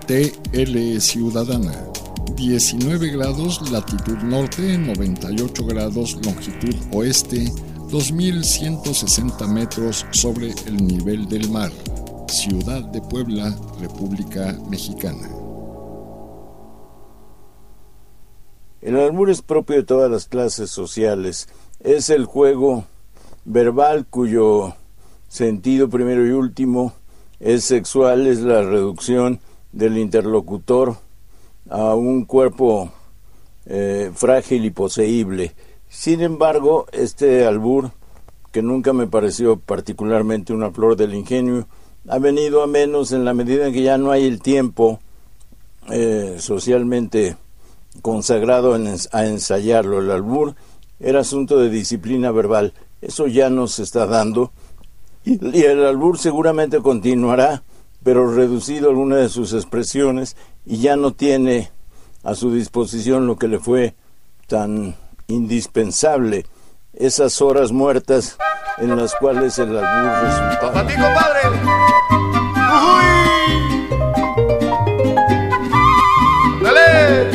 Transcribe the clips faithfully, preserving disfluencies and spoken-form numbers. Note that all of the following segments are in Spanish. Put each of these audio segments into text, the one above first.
T L Ciudadana. diecinueve grados latitud norte, noventa y ocho grados longitud oeste, dos mil ciento sesenta metros sobre el nivel del mar. Ciudad de Puebla, República Mexicana. El albur es propio de todas las clases sociales. Es el juego verbal cuyo sentido primero y último es sexual, es la reducción del interlocutor a un cuerpo eh, frágil y poseíble. Sin embargo, este albur, que nunca me pareció particularmente una flor del ingenio, ha venido a menos en la medida en que ya no hay el tiempo eh, socialmente consagrado en, a ensayarlo. El albur era asunto de disciplina verbal. Eso ya no se está dando, y, y el albur seguramente continuará, pero reducido a alguna de sus expresiones, y ya no tiene a su disposición lo que le fue tan indispensable, esas horas muertas en las cuales el albur resultaba. ¡Para ti, compadre! ¡Uy! ¡Dale!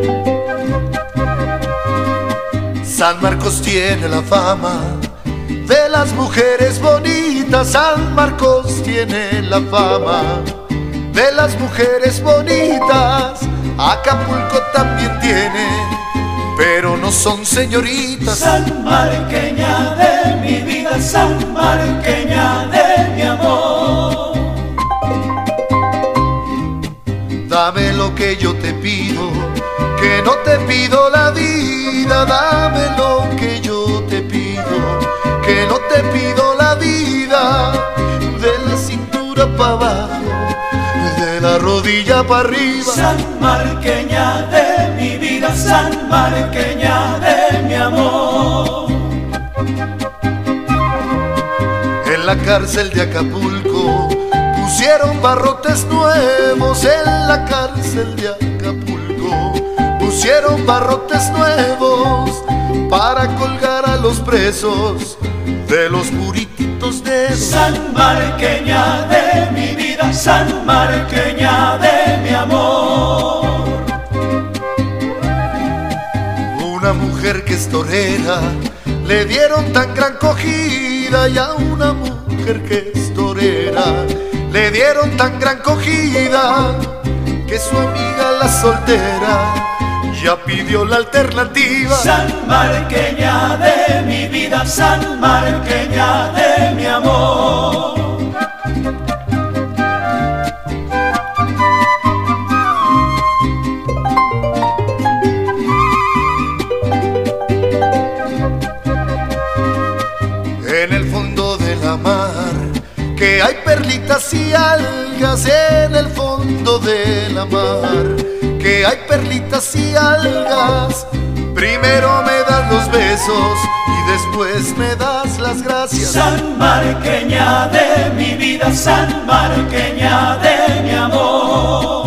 San Marcos tiene la fama de las mujeres bonitas. San Marcos tiene la fama de las mujeres bonitas. Acapulco también tiene, pero no son señoritas. Sanmarqueña de mi vida, sanmarqueña de mi amor. Dame lo que yo te pido, que no te pido la vida. Dame lo que yo te pido, que no te pido la vida. De la cintura para abajo, de la rodilla para arriba. Sanmarqueña de mi vida, sanmarqueña de mi amor. En la cárcel de Acapulco pusieron barrotes nuevos. En la cárcel de Acapulco pusieron barrotes nuevos para colgar a los presos de los purititos dedos. Sanmarqueña de mi vida, sanmarqueña de mi amor. Una mujer que es torera le dieron tan gran cogida, y a una mujer que es torera le dieron tan gran cogida que su amiga la soltera ya pidió la alternativa. Sanmarqueña de mi vida, sanmarqueña de mi amor. En el fondo de la mar, que hay perlitas y algas. En el fondo de la mar, que hay perlitas y algas. Primero me das los besos y después me das las gracias. Sanmarqueña de mi vida, sanmarqueña de mi amor.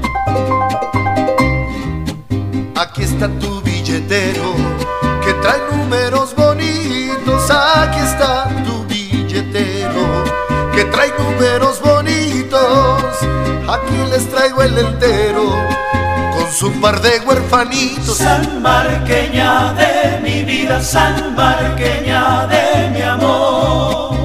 Aquí está tu billetero, que trae números bonitos. Aquí está tu billetero, que trae números bonitos. Aquí les traigo el entero, con su par de huerfanitos. Sanmarqueña de mi vida, sanmarqueña de mi amor.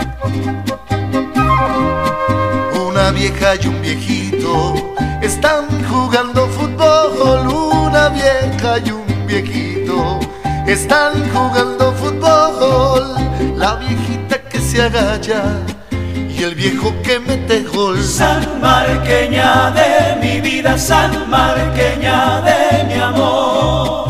Una vieja y un viejito están jugando fútbol. Una vieja y un viejito están jugando fútbol. La viejita que se agacha y el viejo que mete gol. Sanmarqueña de mi vida, sanmarqueña de mi amor.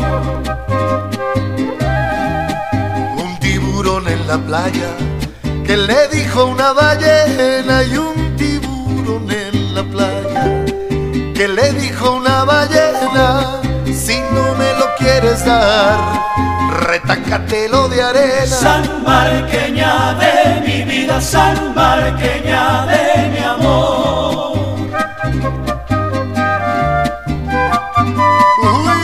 Un tiburón en la playa que le dijo una ballena. Y un tiburón en la playa que le dijo una ballena: si no me lo quieres dar, retácatelo de arena. Sanmarqueña de mi vida, sanmarqueña de mi amor. Uy.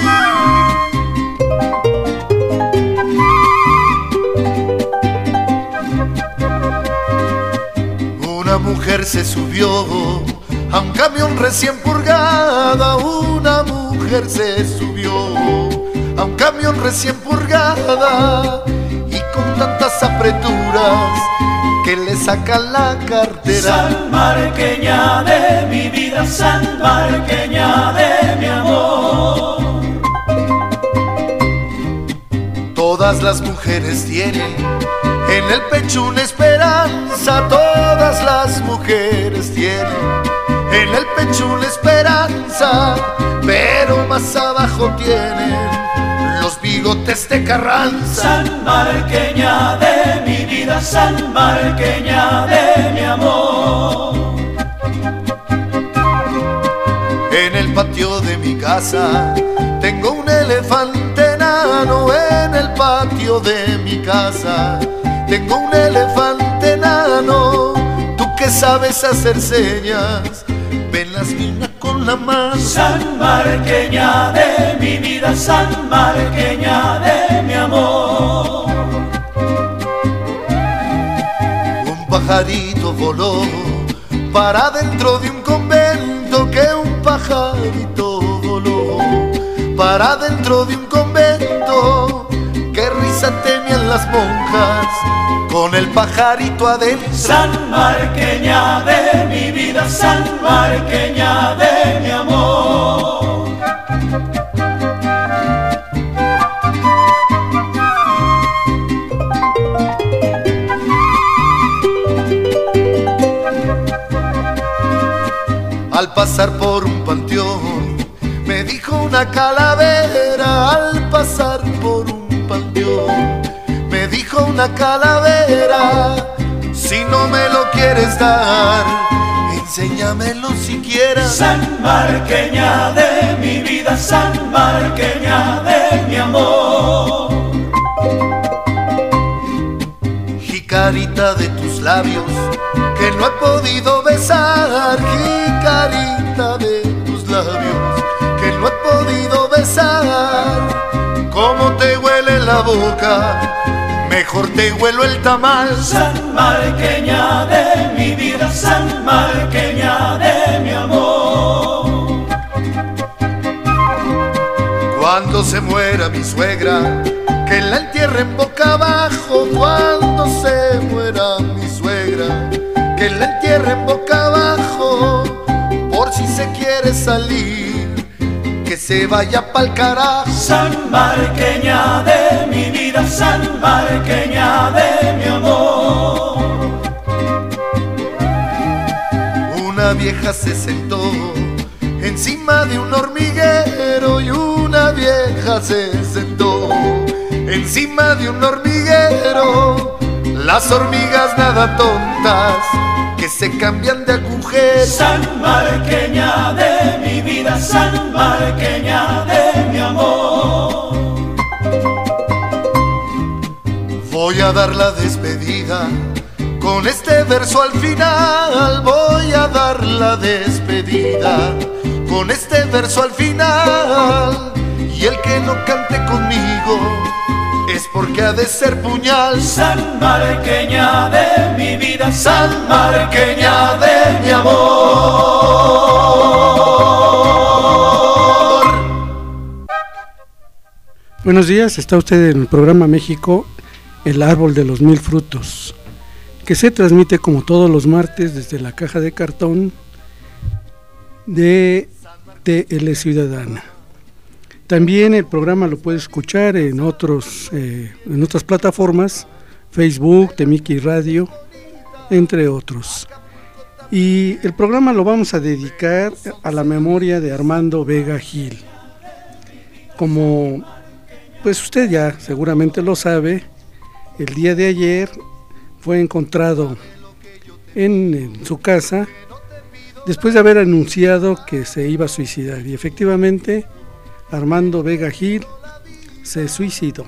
Una mujer se subió A un camión recién purgada una mujer se subió. A un camión recién purgada y con tantas apreturas que le sacan la cartera. Sanmarqueña de mi vida, sanmarqueña de mi amor. Todas las mujeres tienen en el pecho una esperanza. Todas las mujeres tienen en el pecho una esperanza, pero más abajo tienen los bigotes de Carranza. Sanmarqueña de mi vida, sanmarqueña de mi amor. En el patio de mi casa tengo un elefante enano. En el patio de mi casa tengo un elefante enano. Tú que sabes hacer señas, ven las niñas con la mano. Sanmarqueña de mi vida, sanmarqueña de mi amor. Un pajarito voló para dentro de un convento, que un pajarito voló para dentro de un convento. Qué risa tenían las monjas con el pajarito adentro. Sanmarqueña de mi vida, sanmarqueña de mi amor. Al pasar por un panteón me dijo una calavera. Al pasar por un panteón me dijo una calavera: si no me lo quieres dar, enséñamelo siquiera. Sanmarqueña de mi vida, sanmarqueña de mi amor. Jicarita de tus labios que no he podido besar. Jicarita de tus labios que no he podido besar. Cómo te huele la boca, mejor te huelo el tamal. Sanmarqueña de mi vida, sanmarqueña de mi amor. Cuando se muera mi suegra, que la entierren boca abajo. Cuando se muera mi suegra, que la entierren boca abajo. Por si se quiere salir, que se vaya pa'l carajo. Sanmarqueña de mi vida, sanmarqueña de mi amor. Una vieja se sentó encima de un hormiguero, y una vieja se sentó encima de un hormiguero. Las hormigas nada tontas que se cambian de agujero. Sanmarqueña de mi vida, sanmarqueña de mi amor. Voy a dar la despedida con este verso al final. Voy a dar la despedida con este verso al final. Y el que no cante conmigo es porque ha de ser puñal. Sanmarqueña de mi vida, sanmarqueña de mi amor. Buenos días, está usted en el programa México, el árbol de los mil frutos, que se transmite como todos los martes desde la caja de cartón de T L Ciudadana. También el programa lo puede escuchar en otros eh, en otras plataformas, Facebook, Temiki Radio, entre otros. Y el programa lo vamos a dedicar a la memoria de Armando Vega Gil. Como pues usted ya seguramente lo sabe, el día de ayer fue encontrado en, en su casa después de haber anunciado que se iba a suicidar, y efectivamente Armando Vega Gil se suicidó.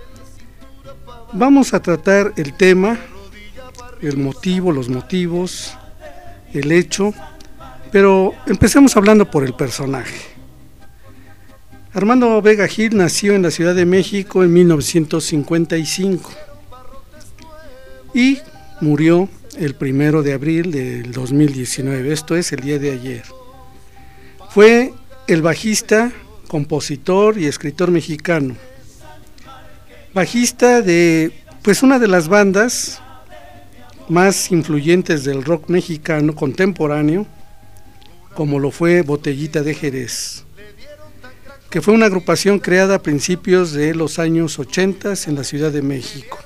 Vamos a tratar el tema, el motivo, los motivos, el hecho, pero empecemos hablando por el personaje. Armando Vega Gil nació en la Ciudad de México en mil novecientos cincuenta y cinco y murió el primero de abril del dos mil diecinueve, esto es el día de ayer. Fue el bajista, compositor y escritor mexicano, bajista de pues una de las bandas más influyentes del rock mexicano contemporáneo, como lo fue Botellita de Jerez, que fue una agrupación creada a principios de los años ochenta en la Ciudad de México.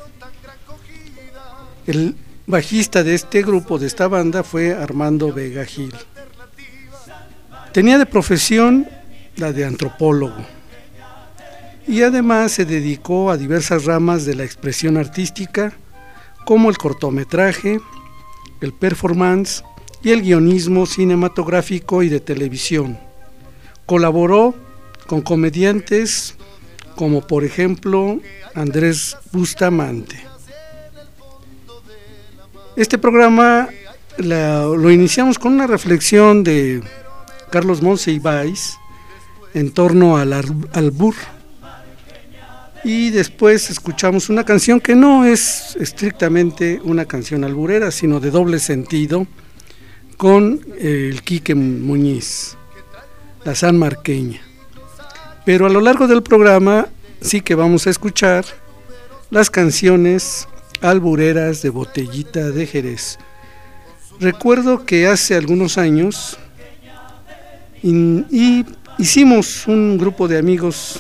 El bajista de este grupo, de esta banda, fue Armando Vega Gil. Tenía de profesión la de antropólogo y además se dedicó a diversas ramas de la expresión artística, como el cortometraje, el performance y el guionismo cinematográfico y de televisión. Colaboró con comediantes como por ejemplo Andrés Bustamante. Este programa la, lo iniciamos con una reflexión de Carlos Monsiváis en torno al albur, y después escuchamos una canción que no es estrictamente una canción alburera, sino de doble sentido, con el Quique Muñiz, la sanmarqueña. Pero a lo largo del programa sí que vamos a escuchar las canciones albureras de Botellita de Jerez. Recuerdo que hace algunos años y, y hicimos un grupo de amigos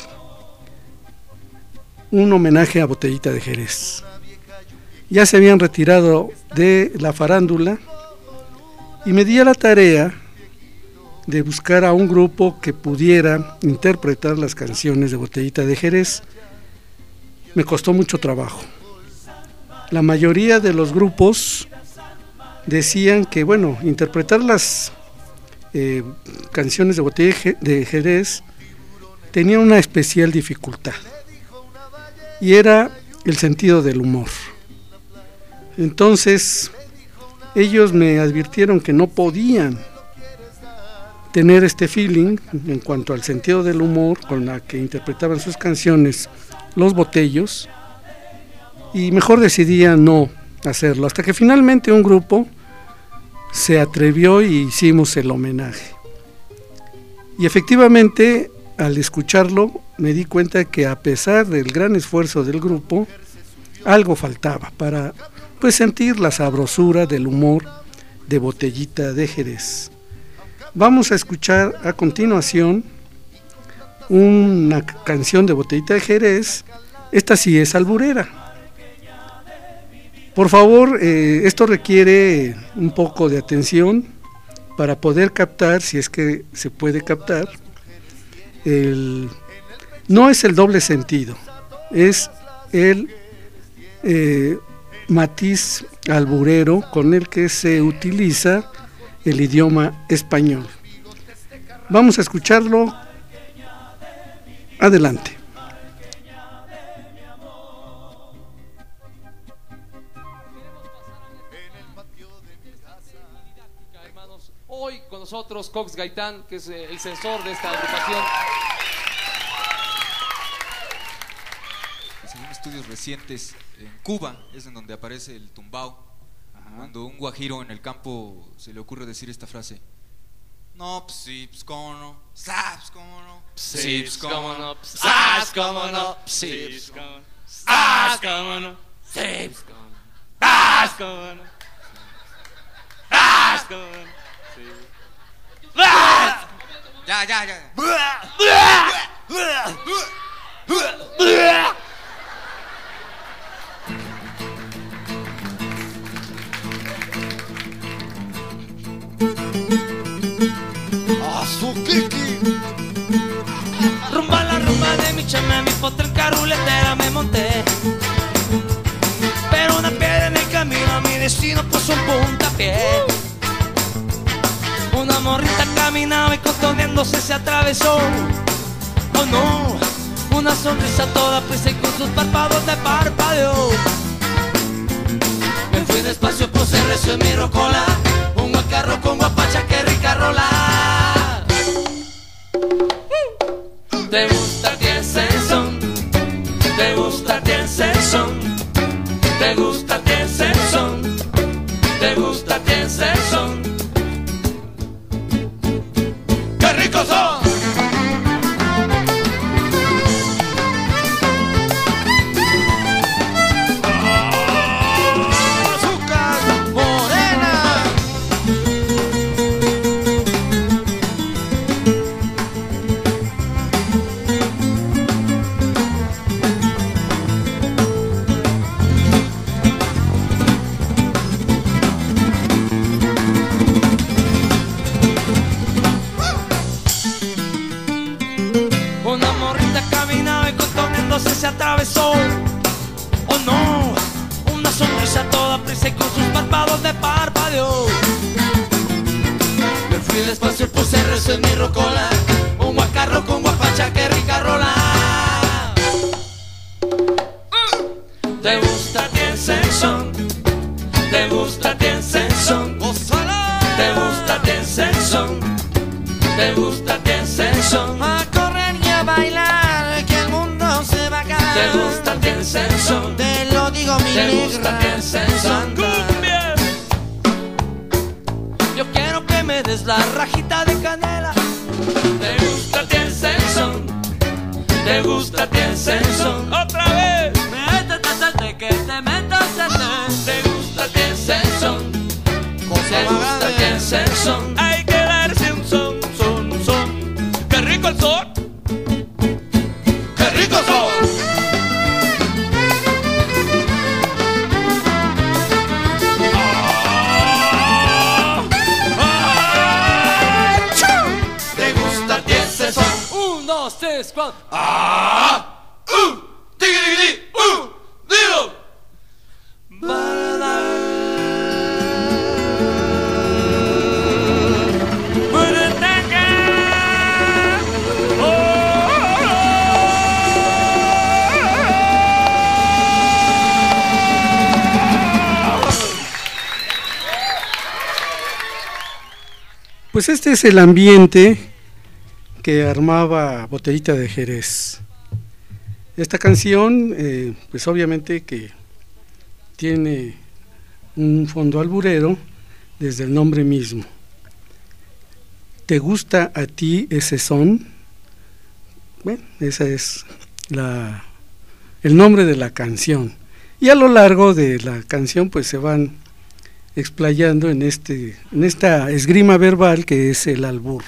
un homenaje a Botellita de Jerez. Ya se habían retirado de la farándula y me di a la tarea de buscar a un grupo que pudiera interpretar las canciones de Botellita de Jerez. Me costó mucho trabajo. La mayoría de los grupos decían que, bueno, interpretar las eh, canciones de Botellita de Jerez tenía una especial dificultad, y era el sentido del humor. Entonces ellos me advirtieron que no podían tener este feeling en cuanto al sentido del humor con la que interpretaban sus canciones los Botellos, y mejor decidía no hacerlo, hasta que finalmente un grupo se atrevió y hicimos el homenaje. Y efectivamente, al escucharlo me di cuenta que a pesar del gran esfuerzo del grupo, algo faltaba para pues sentir la sabrosura del humor de Botellita de Jerez. Vamos a escuchar a continuación una canción de Botellita de Jerez. Esta sí es alburera. Por favor, eh, esto requiere un poco de atención para poder captar, si es que se puede captar, el, no es el doble sentido, es el eh, matiz alburero con el que se utiliza el idioma español. Vamos a escucharlo. Adelante. Hoy con nosotros Cox Gaitán, que es el censor de esta agrupación. Según estudios recientes, en Cuba es en donde aparece el tumbao. Ajá. Cuando un guajiro en el campo se le ocurre decir esta frase: no, pues sí, pues cómo no, sabes cómo no, sí, pues cómo no, sabes cómo no, sí, pues cómo no, sabes cómo no, sí, pues cómo no, sabes cómo no, sabes cómo no. Ya, ya, ya. Azukiki. Rumba la rumba de mi chama, mi potra en carruletera me monté. Pero una piedra en el camino a mi destino puso un puntapié. Una morrita caminaba y contoneándose se atravesó. Oh no, una sonrisa toda prisa y con sus párpados de parpadeo. Me fui despacio, puse recio en mi rocola, un guacarro con guapacha, qué rica rola. ¿Te gusta el sensón? ¿Te gusta el sensón? ¿Te gusta el sensón? ¿Te se atravesó. Oh no, una sonrisa toda prisa y con sus párpados de parpadeo. Me fui despacio y puse rezo en mi rocola, un guacarro con guapacha, qué rica rola. ¿Te gusta el sensón? ¿Te gusta el sensón? ¿Te gusta el sensón? ¿Te gusta el sensón? A correr y a bailar, que el mundo se va a acabar. ¿Te gusta el sensón? Te lo digo, mi ¿Te negra gusta el sensón? santa. Yo quiero que me des la rajita de canela. ¿Te gusta el sensón? ¿Te gusta el sensón? Otra vez. Métete, que te metas en. ¿Te gusta el sensón? ¿Te gusta el sensón? Hay que darse un son, son, son. ¡Qué rico el son! ¡Qué rico son! ¿Te gusta el sensón? Un, dos, tres, cuatro. ¡Ah! ¡Uh! ¡Tigri, uh! ¡Dilo! Pues este es el ambiente que armaba Botellita de Jerez. Esta canción, eh, pues obviamente que tiene un fondo alburero desde el nombre mismo. ¿Te gusta a ti ese son? Bueno, ese es la, el nombre de la canción. Y a lo largo de la canción pues se van explayando en, este, en esta esgrima verbal que es el albur.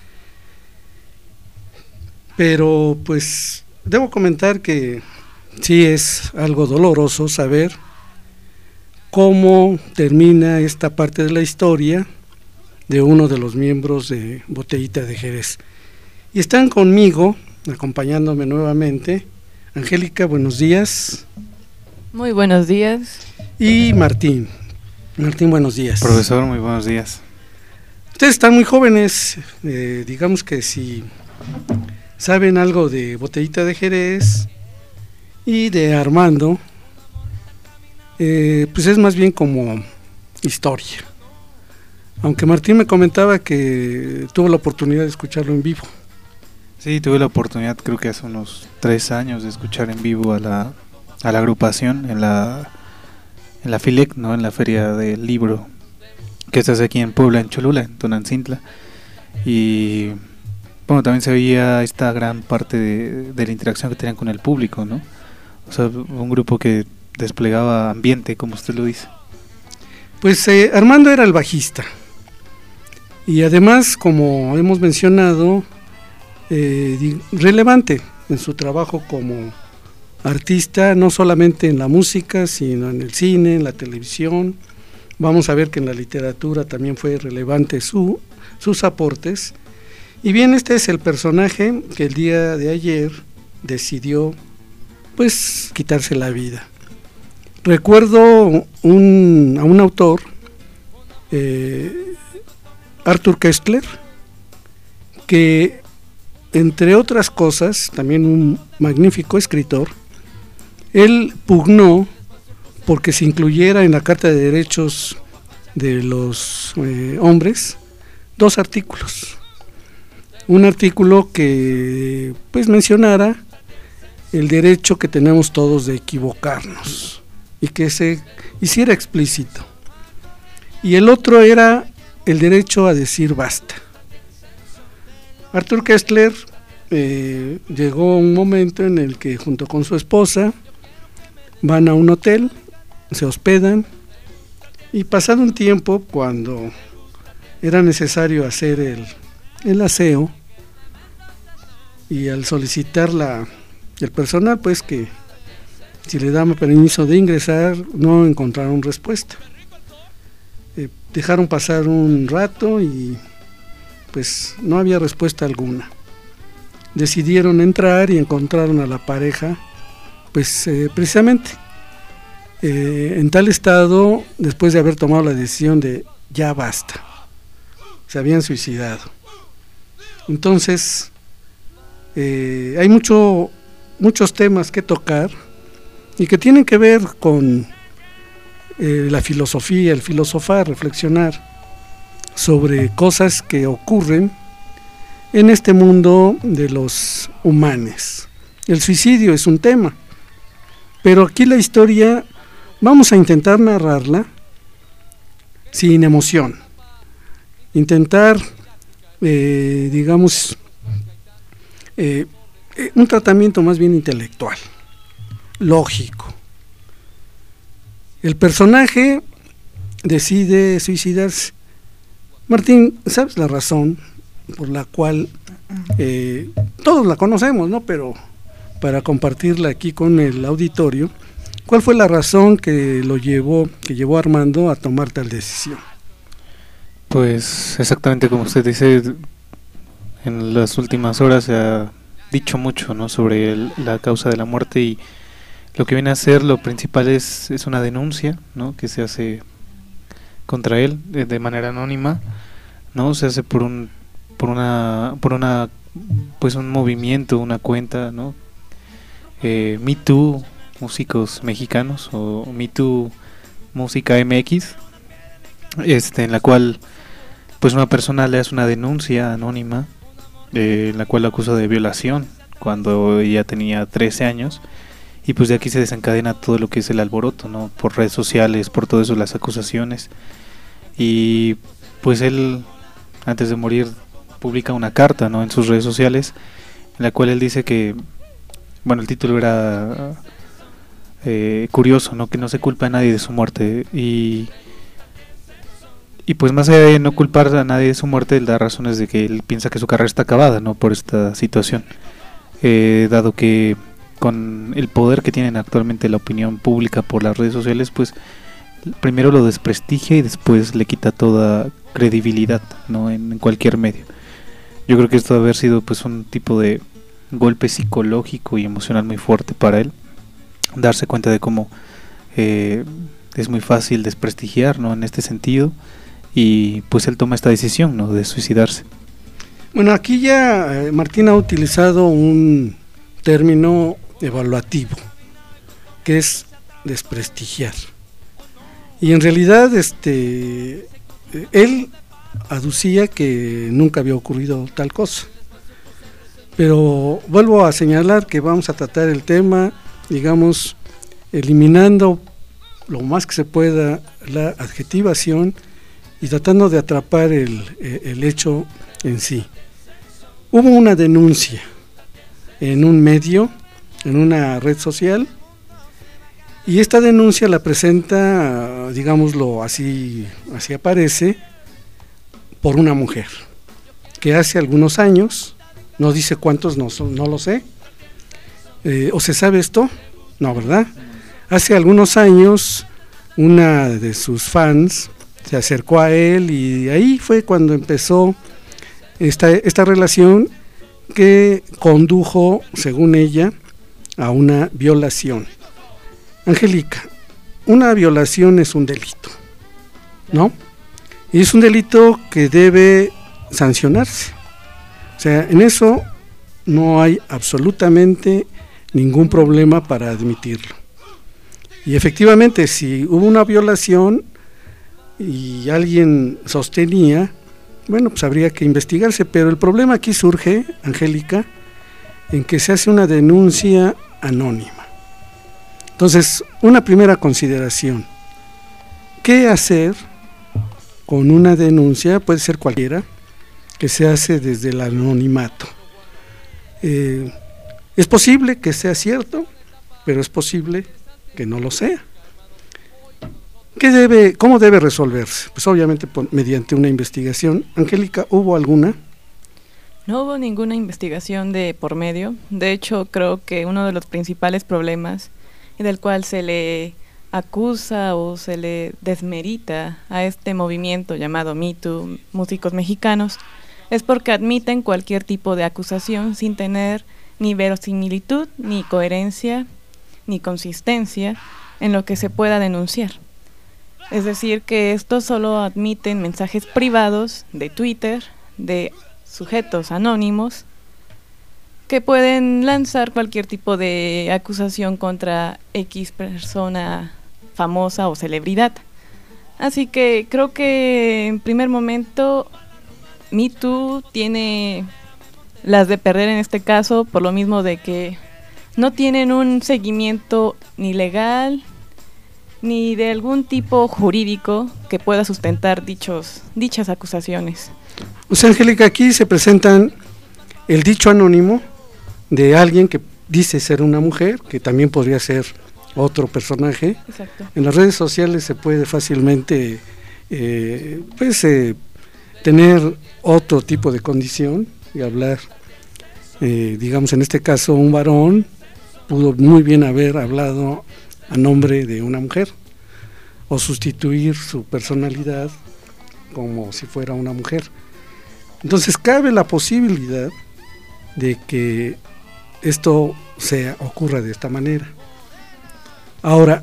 Pero pues debo comentar que sí es algo doloroso saber cómo termina esta parte de la historia de uno de los miembros de Botellita de Jerez. Y están conmigo, acompañándome nuevamente, Angélica, buenos días. Muy buenos días. Y Martín. Martín, buenos días. Profesor, muy buenos días. Ustedes están muy jóvenes, eh, digamos que si saben algo de Botellita de Jerez y de Armando, eh, pues es más bien como historia. Aunque Martín me comentaba que tuvo la oportunidad de escucharlo en vivo. Sí, tuve la oportunidad, creo que hace unos tres años, de escuchar en vivo a la, a la agrupación en la en la FILEC, ¿no? En la Feria del Libro, que se hace aquí en Puebla, en Cholula, en Tonantzintla. Y bueno, también se veía esta gran parte de, de la interacción que tenían con el público, ¿no? O sea, un grupo que desplegaba ambiente, como usted lo dice. Pues eh, Armando era el bajista. Y además, como hemos mencionado, eh, relevante en su trabajo como artista, no solamente en la música, sino en el cine, en la televisión. Vamos a ver que en la literatura también fue relevante su, sus aportes. Y bien, este es el personaje que el día de ayer decidió, pues, quitarse la vida. Recuerdo un, a un autor, eh, Arthur Koestler, que entre otras cosas, también un magnífico escritor, él pugnó porque se incluyera en la Carta de Derechos de los eh, Hombres dos artículos. Un artículo que pues mencionara el derecho que tenemos todos de equivocarnos y que se hiciera explícito. Y el otro era el derecho a decir basta. Arthur Koestler eh, llegó un momento en el que junto con su esposa van a un hotel, se hospedan y pasado un tiempo, cuando era necesario hacer el, el aseo y al solicitar la, el personal, pues que si le daban permiso de ingresar, no encontraron respuesta. Eh, dejaron pasar un rato y pues no había respuesta alguna. Decidieron entrar y encontraron a la pareja pues eh, precisamente eh, en tal estado, después de haber tomado la decisión de ya basta, se habían suicidado. Entonces eh, hay mucho, muchos temas que tocar y que tienen que ver con eh, la filosofía, el filosofar, reflexionar sobre cosas que ocurren en este mundo de los humanos. El suicidio es un tema, pero aquí la historia vamos a intentar narrarla sin emoción, intentar, eh, digamos, eh, un tratamiento más bien intelectual, lógico. El personaje decide suicidarse. Martín, ¿sabes la razón por la cual eh, todos la conocemos, ¿no? Pero para compartirla aquí con el auditorio, ¿cuál fue la razón que lo llevó, que llevó a Armando a tomar tal decisión? Pues exactamente como usted dice, en las últimas horas se ha dicho mucho, ¿no?, sobre el, la causa de la muerte, y lo que viene a ser lo principal es, es una denuncia, ¿no?, que se hace contra él de, de manera anónima, ¿no? Se hace por un por una por una pues un movimiento, una cuenta, ¿no? Eh, Me Too Músicos Mexicanos, o Me Too Música M X, este en la cual pues una persona le hace una denuncia anónima, eh, en la cual lo acusa de violación cuando ella tenía trece años, y pues de aquí se desencadena todo lo que es el alboroto, ¿no?, por redes sociales, por todo eso, las acusaciones. Y pues él, antes de morir, publica una carta, ¿no?, en sus redes sociales, en la cual él dice que, bueno, el título era eh, curioso, ¿no?, que no se culpa a nadie de su muerte, y y pues más allá de no culpar a nadie de su muerte, él da razones de que él piensa que su carrera está acabada, ¿no?, por esta situación, eh, dado que con el poder que tienen actualmente la opinión pública por las redes sociales, pues primero lo desprestigia y después le quita toda credibilidad, ¿no?, en, en cualquier medio. Yo creo que esto debe haber sido pues un tipo de golpe psicológico y emocional muy fuerte para él, darse cuenta de cómo eh, es muy fácil desprestigiar, ¿no?, en este sentido, y pues él toma esta decisión, ¿no?, de suicidarse. Bueno, aquí ya eh, Martín ha utilizado un término evaluativo, que es desprestigiar. Y en realidad este él aducía que nunca había ocurrido tal cosa. Pero vuelvo a señalar que vamos a tratar el tema, digamos, eliminando lo más que se pueda la adjetivación y tratando de atrapar el, el hecho en sí. Hubo una denuncia en un medio, en una red social, y esta denuncia la presenta, digámoslo así, así aparece, por una mujer, que hace algunos años, no dice cuántos, no, no lo sé, eh, ¿o se sabe esto? No, ¿verdad? Hace algunos años una de sus fans se acercó a él y ahí fue cuando empezó esta, esta relación que condujo, según ella, a una violación. Angélica, una violación es un delito, ¿no? Y es un delito que debe sancionarse. O sea, en eso no hay absolutamente ningún problema para admitirlo. Y efectivamente, si hubo una violación y alguien sostenía, bueno, pues habría que investigarse, pero el problema aquí surge, Angélica, en que se hace una denuncia anónima. Entonces, una primera consideración, ¿qué hacer con una denuncia? Puede ser cualquiera, que se hace desde el anonimato. Eh, es posible que sea cierto, pero es posible que no lo sea. ¿Qué debe, cómo debe resolverse? Pues obviamente por, mediante una investigación. Angélica, ¿hubo alguna? No hubo ninguna investigación de por medio. De hecho, creo que uno de los principales problemas y del cual se le acusa o se le desmerita a este movimiento llamado Me Too, Músicos Mexicanos, es porque admiten cualquier tipo de acusación sin tener ni verosimilitud, ni coherencia, ni consistencia en lo que se pueda denunciar. Es decir, que estos solo admiten mensajes privados de Twitter, de sujetos anónimos, que pueden lanzar cualquier tipo de acusación contra X persona famosa o celebridad. Así que creo que en primer momento Me Too tiene las de perder en este caso, por lo mismo de que no tienen un seguimiento ni legal ni de algún tipo jurídico que pueda sustentar dichos, dichas acusaciones. O sea, Angélica, aquí se presentan el dicho anónimo de alguien que dice ser una mujer, que también podría ser otro personaje. Exacto. En las redes sociales se puede fácilmente eh, pues, eh, tener otro tipo de condición y hablar, eh, digamos en este caso un varón pudo muy bien haber hablado a nombre de una mujer o sustituir su personalidad como si fuera una mujer. Entonces cabe la posibilidad de que esto se ocurra de esta manera. Ahora,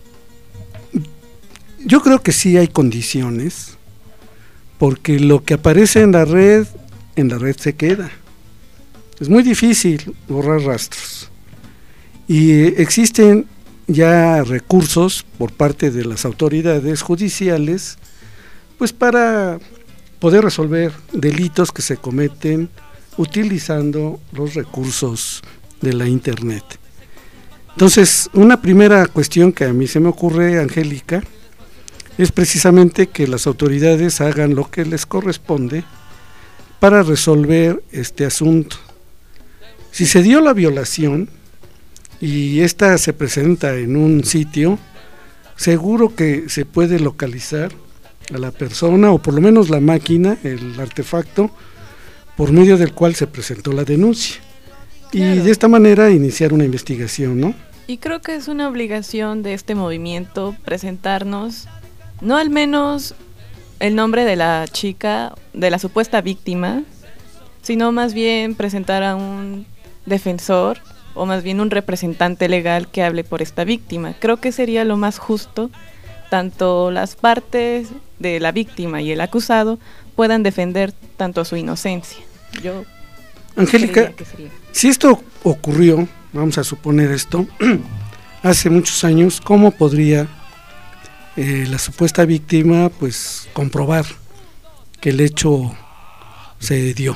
yo creo que sí hay condiciones, porque lo que aparece en la red, en la red se queda. Es muy difícil borrar rastros. Y existen ya recursos por parte de las autoridades judiciales, pues para poder resolver delitos que se cometen utilizando los recursos de la internet. Entonces, una primera cuestión que a mí se me ocurre, Angélica, es precisamente que las autoridades hagan lo que les corresponde para resolver este asunto. Si se dio la violación y esta se presenta en un sitio, seguro que se puede localizar a la persona o por lo menos la máquina, el artefacto por medio del cual se presentó la denuncia. Claro. Y de esta manera iniciar una investigación, ¿no? Y creo que es una obligación de este movimiento presentarnos, no al menos el nombre de la chica, de la supuesta víctima, sino más bien presentar a un defensor o más bien un representante legal que hable por esta víctima. Creo que sería lo más justo, tanto las partes de la víctima y el acusado puedan defender tanto su inocencia. Yo Angélica, si esto ocurrió, vamos a suponer esto, hace muchos años, ¿cómo podría eh, la supuesta víctima pues comprobar que el hecho se dio?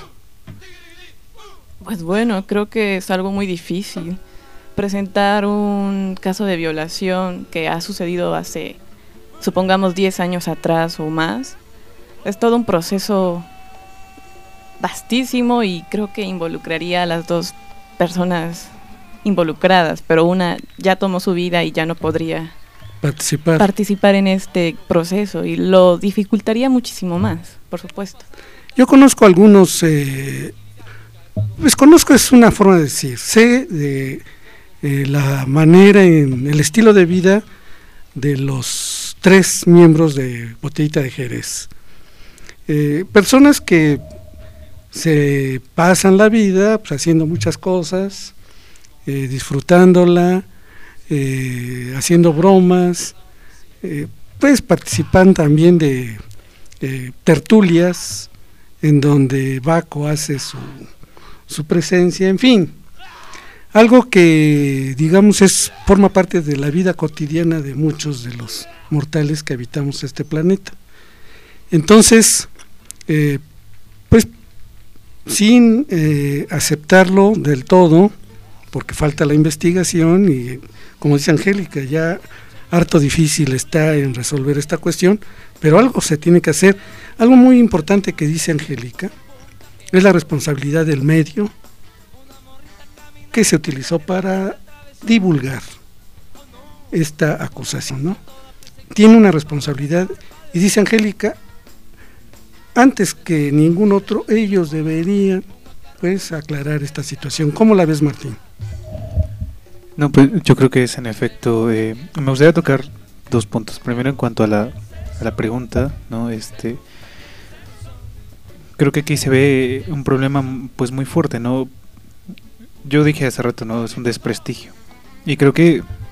Pues bueno, creo que es algo muy difícil. Presentar un caso de violación que ha sucedido hace, supongamos, diez años atrás o más, es todo un proceso vastísimo y creo que involucraría a las dos personas involucradas, pero una ya tomó su vida y ya no podría participar, participar en este proceso y lo dificultaría muchísimo más, por supuesto. Yo conozco algunos, eh, pues conozco es una forma de decir, sé de eh, la manera, en el estilo de vida de los tres miembros de Botellita de Jerez. Eh, personas que se pasan la vida pues, haciendo muchas cosas, eh, disfrutándola, eh, haciendo bromas, eh, pues participan también de eh, tertulias en donde Baco hace su, su presencia, en fin, algo que digamos es forma parte de la vida cotidiana de muchos de los mortales que habitamos este planeta. Entonces, eh, pues sin eh, aceptarlo del todo, porque falta la investigación y, como dice Angélica, ya harto difícil está en resolver esta cuestión, pero algo se tiene que hacer. Algo muy importante que dice Angélica es la responsabilidad del medio que se utilizó para divulgar esta acusación, ¿no? Tiene una responsabilidad y dice Angélica, antes que ningún otro, ellos deberían pues aclarar esta situación. ¿Cómo la ves, Martín? No, pues yo creo que es en efecto, eh, me gustaría tocar dos puntos. Primero, en cuanto a la, a la pregunta, ¿no? Este, creo que aquí se ve un problema pues muy fuerte, ¿no? Yo dije hace rato, ¿no? Es un desprestigio. Y creo que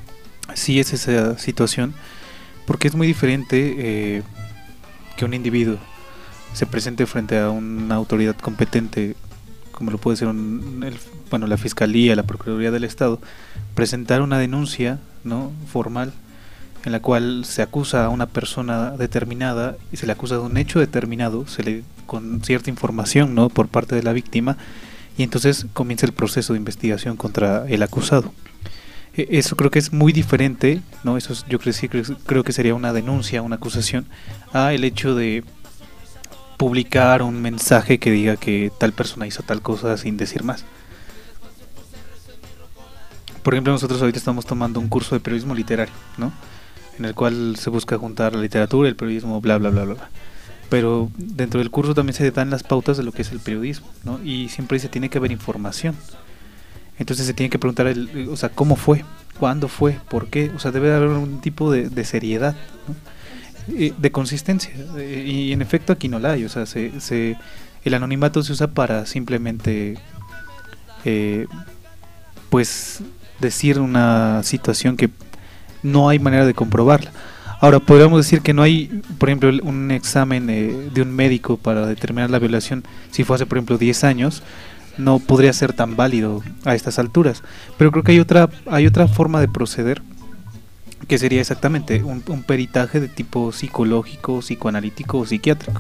sí es esa situación, porque es muy diferente eh, que un individuo se presente frente a una autoridad competente, como lo puede ser un, el, bueno, la Fiscalía, la Procuraduría del Estado, presentar una denuncia, ¿no?, formal, en la cual se acusa a una persona determinada y se le acusa de un hecho determinado, se le con cierta información, ¿no?, por parte de la víctima, y entonces comienza el proceso de investigación contra el acusado. Eso creo que es muy diferente, ¿no? Eso es, yo creo, sí, creo, creo que sería una denuncia, una acusación, a el hecho de publicar un mensaje que diga que tal persona hizo tal cosa sin decir más. Por ejemplo, nosotros ahorita estamos tomando un curso de periodismo literario, ¿no?, en el cual se busca juntar la literatura, el periodismo, bla bla bla bla bla. Pero dentro del curso también se dan las pautas de lo que es el periodismo, ¿no? Y siempre se tiene que haber información. Entonces se tiene que preguntar, el, o sea, ¿cómo fue? ¿Cuándo fue? ¿Por qué? O sea, debe haber un tipo de, de seriedad, ¿no?, eh, de consistencia. Eh, y en efecto aquí no la hay. O sea, se, se, el anonimato se usa para simplemente, eh, pues, decir una situación que no hay manera de comprobarla. Ahora, podríamos decir que no hay, por ejemplo, un examen eh, de un médico para determinar la violación, si fue hace, por ejemplo, diez años, no podría ser tan válido a estas alturas. Pero creo que hay otra, hay otra forma de proceder, que sería exactamente un, un peritaje de tipo psicológico, psicoanalítico o psiquiátrico.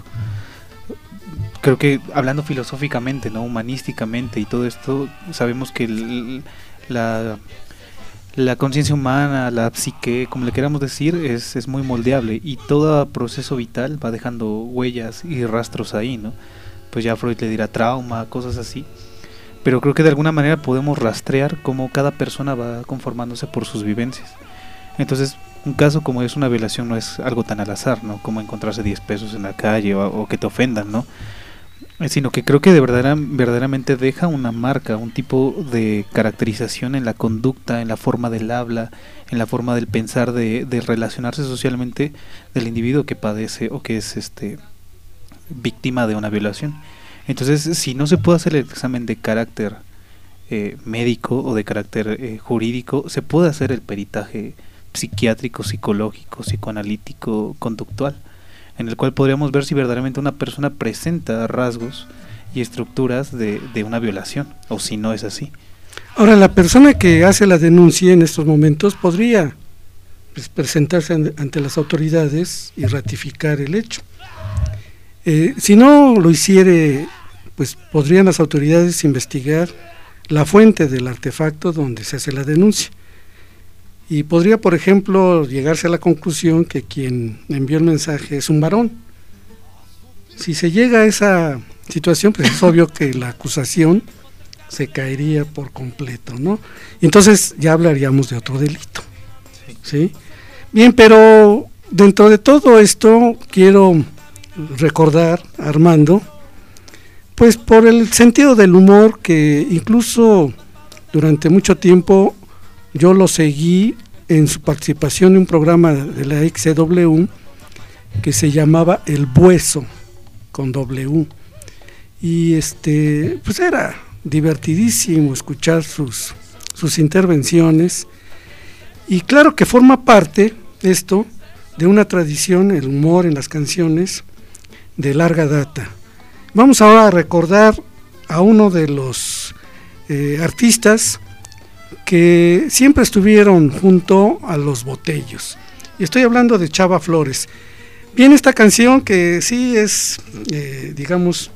Creo que hablando filosóficamente, no humanísticamente y todo esto, sabemos que el, la... la conciencia humana, la psique, como le queramos decir, es, es muy moldeable, y todo proceso vital va dejando huellas y rastros ahí, ¿no? Pues ya Freud le dirá trauma, cosas así, pero creo que de alguna manera podemos rastrear cómo cada persona va conformándose por sus vivencias. Entonces, un caso como es una violación no es algo tan al azar, ¿no?, como encontrarse diez pesos en la calle o, o que te ofendan, ¿no?, sino que creo que de verdad, verdaderamente deja una marca, un tipo de caracterización en la conducta, en la forma del habla, en la forma del pensar, de, de relacionarse socialmente del individuo que padece o que es este víctima de una violación. Entonces, si no se puede hacer el examen de carácter eh, médico o de carácter eh, jurídico, se puede hacer el peritaje psiquiátrico, psicológico, psicoanalítico, conductual, en el cual podríamos ver si verdaderamente una persona presenta rasgos y estructuras de, de una violación, o si no es así. Ahora, la persona que hace la denuncia en estos momentos podría, pues, presentarse ante las autoridades y ratificar el hecho. Eh, si no lo hiciere, pues podrían las autoridades investigar la fuente del artefacto donde se hace la denuncia. Y podría, por ejemplo, llegarse a la conclusión que quien envió el mensaje es un varón. Si se llega a esa situación, pues es obvio que la acusación se caería por completo, ¿no? Entonces ya hablaríamos de otro delito, ¿sí? Bien, pero dentro de todo esto quiero recordar, Armando, pues por el sentido del humor que incluso durante mucho tiempo yo lo seguí en su participación en un programa de la X C W que se llamaba El Bueso, con W, y este pues era divertidísimo escuchar sus, sus intervenciones, y claro que forma parte esto de una tradición, el humor en las canciones, de larga data. Vamos ahora a recordar a uno de los eh, artistas que siempre estuvieron junto a los Botellos, y estoy hablando de Chava Flores. Bien, esta canción que sí es, eh, digamos,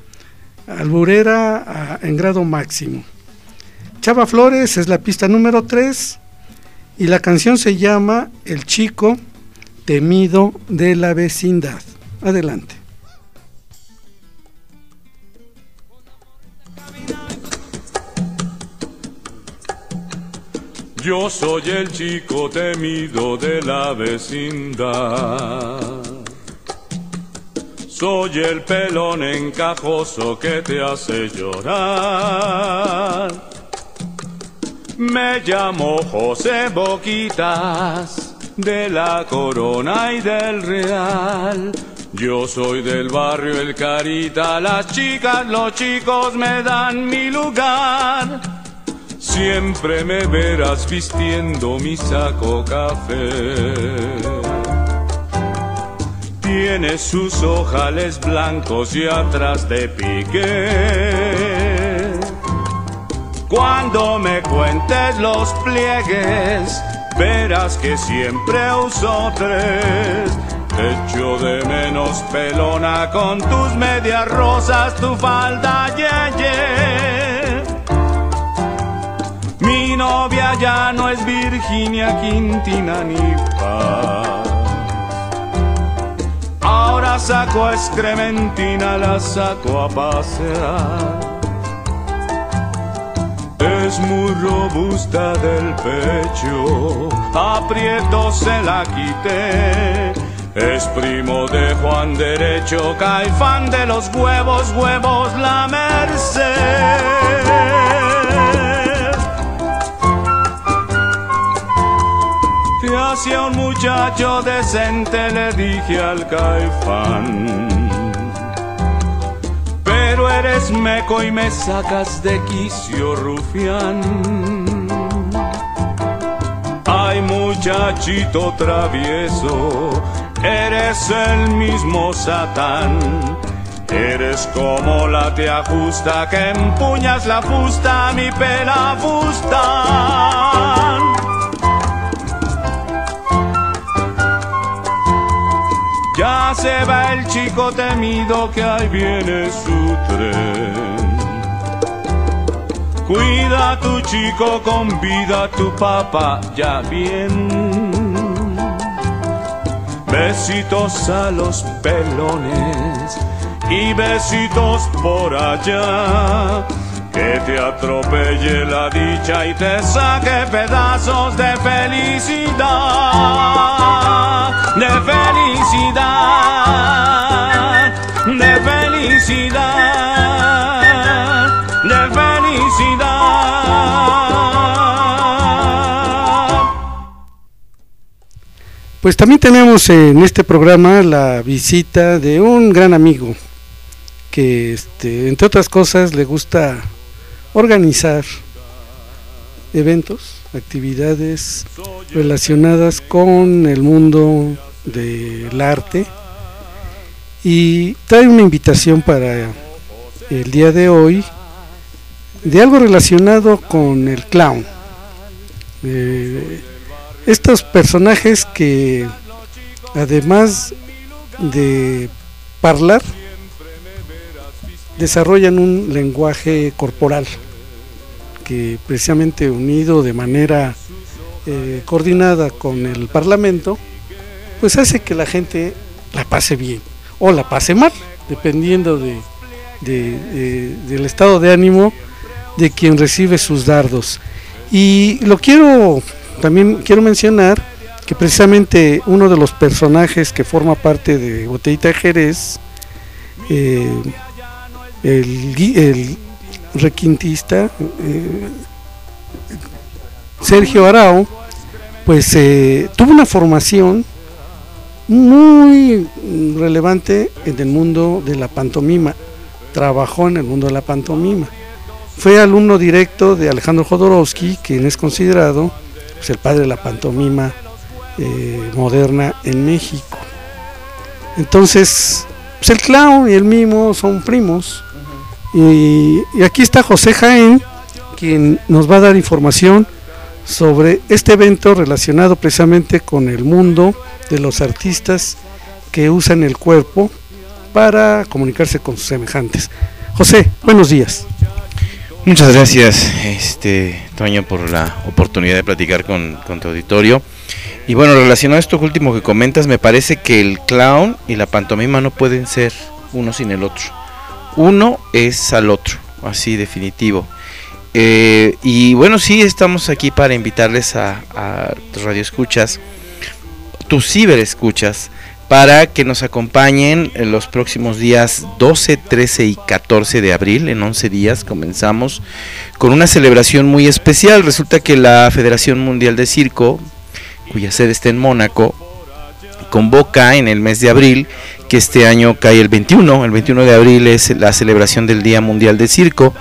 alburera a, en grado máximo. Chava Flores es la pista número tres, y la canción se llama El chico temido de la vecindad. Adelante. Yo soy el chico temido de la vecindad, soy el pelón encajoso que te hace llorar. Me llamo José Boquitas, de la Corona y del Real. Yo soy del barrio El Carita, las chicas, los chicos me dan mi lugar. siempre me verás vistiendo mi saco café. Tiene sus ojales blancos y atrás de piqué. Cuando me cuentes los pliegues, verás que siempre uso tres. Te echo de menos pelona con tus medias rosas, tu falda yeye. Mi novia ya no es Virginia, Quintina ni Paz. Ahora saco a Excrementina, la saco a pasear. Es muy robusta del pecho, aprieto se la quité. Es primo de Juan Derecho, Caifán de los huevos, huevos la Merced. Te hacía un muchacho decente, le dije al Caifán. Pero eres meco y me sacas de quicio, rufián. Ay, muchachito travieso, eres el mismo Satán. Eres como la tía justa que empuñas la fusta, mi pelafustán. Ya se va el chico temido, que ahí viene su tren. Cuida a tu chico con vida, tu papá ya bien. Besitos a los pelones y besitos por allá. Que te atropelle la dicha y te saque pedazos de felicidad. De felicidad, de felicidad, de felicidad. Pues también tenemos en este programa la visita de un gran amigo que, este, entre otras cosas, le gusta organizar eventos, actividades relacionadas con el mundo del arte, y trae una invitación para el día de hoy de algo relacionado con el clown. Eh, estos personajes que, además de hablar, desarrollan un lenguaje corporal que, precisamente unido de manera eh, coordinada con el Parlamento, pues hace que la gente la pase bien o la pase mal, dependiendo de, de, de, del estado de ánimo de quien recibe sus dardos. Y lo quiero también quiero mencionar que precisamente uno de los personajes que forma parte de Botellita de Jerez, eh, el, el requintista eh, Sergio Arao, pues eh, tuvo una formación muy relevante en el mundo de la pantomima, trabajó en el mundo de la pantomima, fue alumno directo de Alejandro Jodorowsky, quien es considerado pues el padre de la pantomima eh, moderna en México. Entonces, pues el clown y el mimo son primos. Y, y aquí está José Jaén, quien nos va a dar información sobre este evento relacionado precisamente con el mundo de los artistas que usan el cuerpo para comunicarse con sus semejantes. José, buenos días. Muchas gracias, este Toño, por la oportunidad de platicar con, con tu auditorio. Y bueno, relacionado a esto último que comentas, me parece que el clown y la pantomima no pueden ser uno sin el otro. Uno es al otro, así definitivo. Eh, y bueno, sí, estamos aquí para invitarles a, a tus radioescuchas, tus ciberescuchas, para que nos acompañen en los próximos días doce, trece y catorce de abril. En once días comenzamos con una celebración muy especial. Resulta que la Federación Mundial de Circo, cuya sede está en Mónaco, convoca en el mes de abril, que este año cae el veintiuno, el veintiuno de abril es la celebración del Día Mundial del Circo.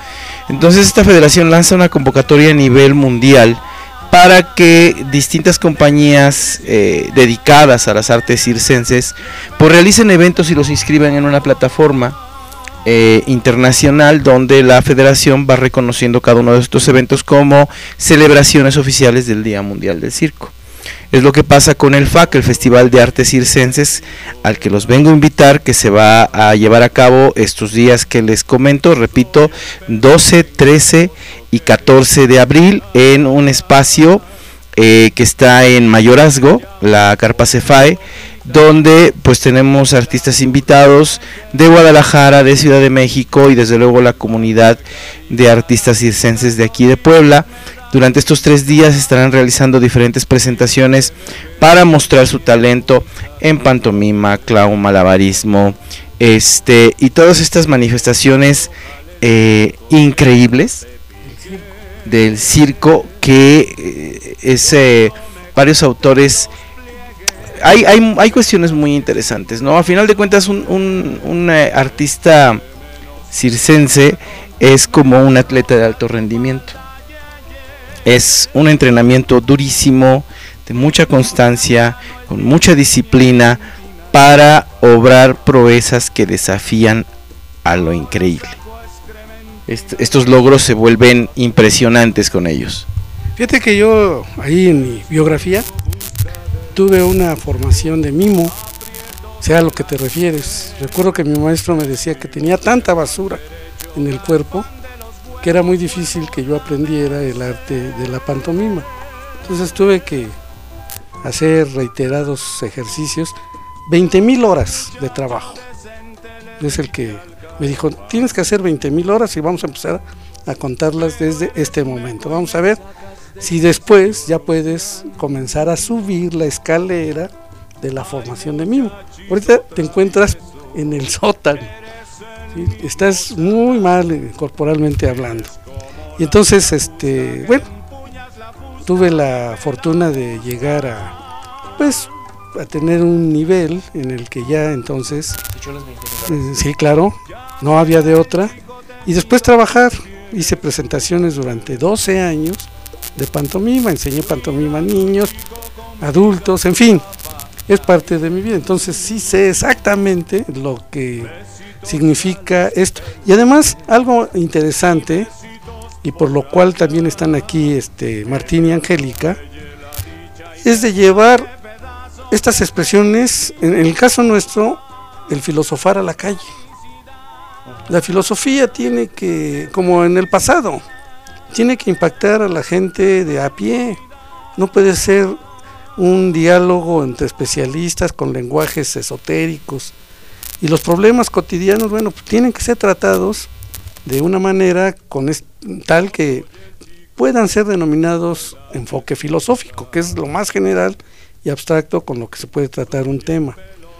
Entonces esta federación lanza una convocatoria a nivel mundial para que distintas compañías eh, dedicadas a las artes circenses pues realicen eventos y los inscriban en una plataforma eh, internacional donde la federación va reconociendo cada uno de estos eventos como celebraciones oficiales del Día Mundial del Circo. Es lo que pasa con el F A C, el Festival de Artes Circenses, al que los vengo a invitar, que se va a llevar a cabo estos días que les comento, repito, doce, trece y catorce de abril en un espacio eh, que está en Mayorazgo, la Carpa Cefae, donde pues tenemos artistas invitados de Guadalajara, de Ciudad de México y desde luego la comunidad de artistas circenses de aquí de Puebla. Durante estos tres días estarán realizando diferentes presentaciones para mostrar su talento en pantomima, clown, malabarismo, este y todas estas manifestaciones eh, increíbles del circo que eh, es eh, varios autores. Hay, hay, hay cuestiones muy interesantes, ¿no? A final de cuentas un, un, un eh, artista circense es como un atleta de alto rendimiento. Es un entrenamiento durísimo, de mucha constancia, con mucha disciplina, para obrar proezas que desafían a lo increíble. Est- estos logros se vuelven impresionantes con ellos. Fíjate que yo, ahí en mi biografía, tuve una formación de mimo, sea a lo que te refieres. Recuerdo que mi maestro me decía que tenía tanta basura en el cuerpo que era muy difícil que yo aprendiera el arte de la pantomima. Entonces tuve que hacer reiterados ejercicios, veinte mil horas de trabajo. Es el que me dijo, tienes que hacer veinte mil horas y vamos a empezar a contarlas desde este momento. Vamos a ver si después ya puedes comenzar a subir la escalera de la formación de mimo. Ahorita te encuentras en el sótano, ¿sí? Estás muy mal eh, corporalmente hablando. Y entonces, este, bueno, tuve la fortuna de llegar a, pues, a tener un nivel en el que ya entonces, eh, sí, claro, no había de otra. Y después trabajar, hice presentaciones durante doce años de pantomima, enseñé pantomima a niños, adultos, en fin, es parte de mi vida. Entonces sí sé exactamente lo que significa esto. Y además algo interesante, y por lo cual también están aquí este Martín y Angélica, es de llevar estas expresiones, en el caso nuestro, el filosofar a la calle. La filosofía tiene que, como en el pasado, tiene que impactar a la gente de a pie. No puede ser un diálogo entre especialistas con lenguajes esotéricos. Y los problemas cotidianos, bueno, pues tienen que ser tratados de una manera con es, tal que puedan ser denominados enfoque filosófico, que es lo más general y abstracto con lo que se puede tratar un tema.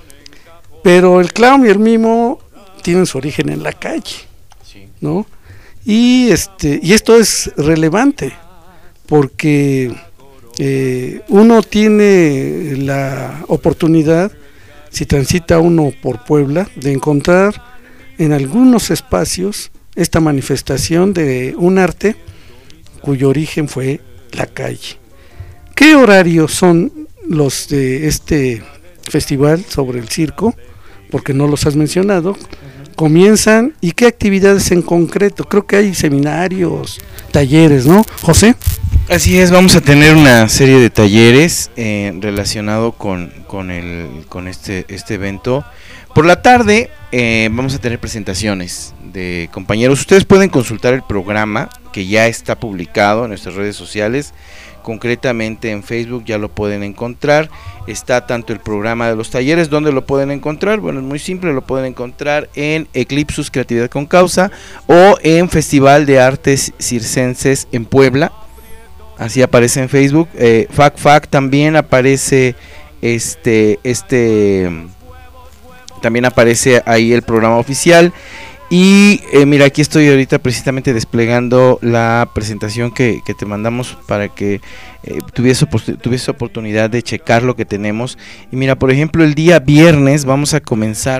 Pero el clown y el mimo tienen su origen en la calle, ¿no? Y este y esto es relevante porque eh, uno tiene la oportunidad, si transita uno por Puebla, de encontrar en algunos espacios esta manifestación de un arte cuyo origen fue la calle. ¿Qué horarios son los de este festival sobre el circo? Porque no los has mencionado. Comienzan, ¿y qué actividades en concreto? Creo que hay seminarios, talleres, ¿no, José? Así es, vamos a tener una serie de talleres eh, relacionado con, con, el, con este, este evento. Por la tarde eh, vamos a tener presentaciones de compañeros. Ustedes pueden consultar el programa que ya está publicado en nuestras redes sociales. Concretamente en Facebook ya lo pueden encontrar. Está tanto el programa de los talleres, donde lo pueden encontrar. Bueno, es muy simple, lo pueden encontrar en Eclipsus Creatividad con Causa o en Festival de Artes Circenses en Puebla. Así aparece en Facebook. eh, Fac Fac también aparece este este también aparece ahí el programa oficial. Y eh, mira, aquí estoy ahorita precisamente desplegando la presentación que, que te mandamos para que eh, tuviese, tuviese oportunidad de checar lo que tenemos. Y mira, por ejemplo, el día viernes vamos a comenzar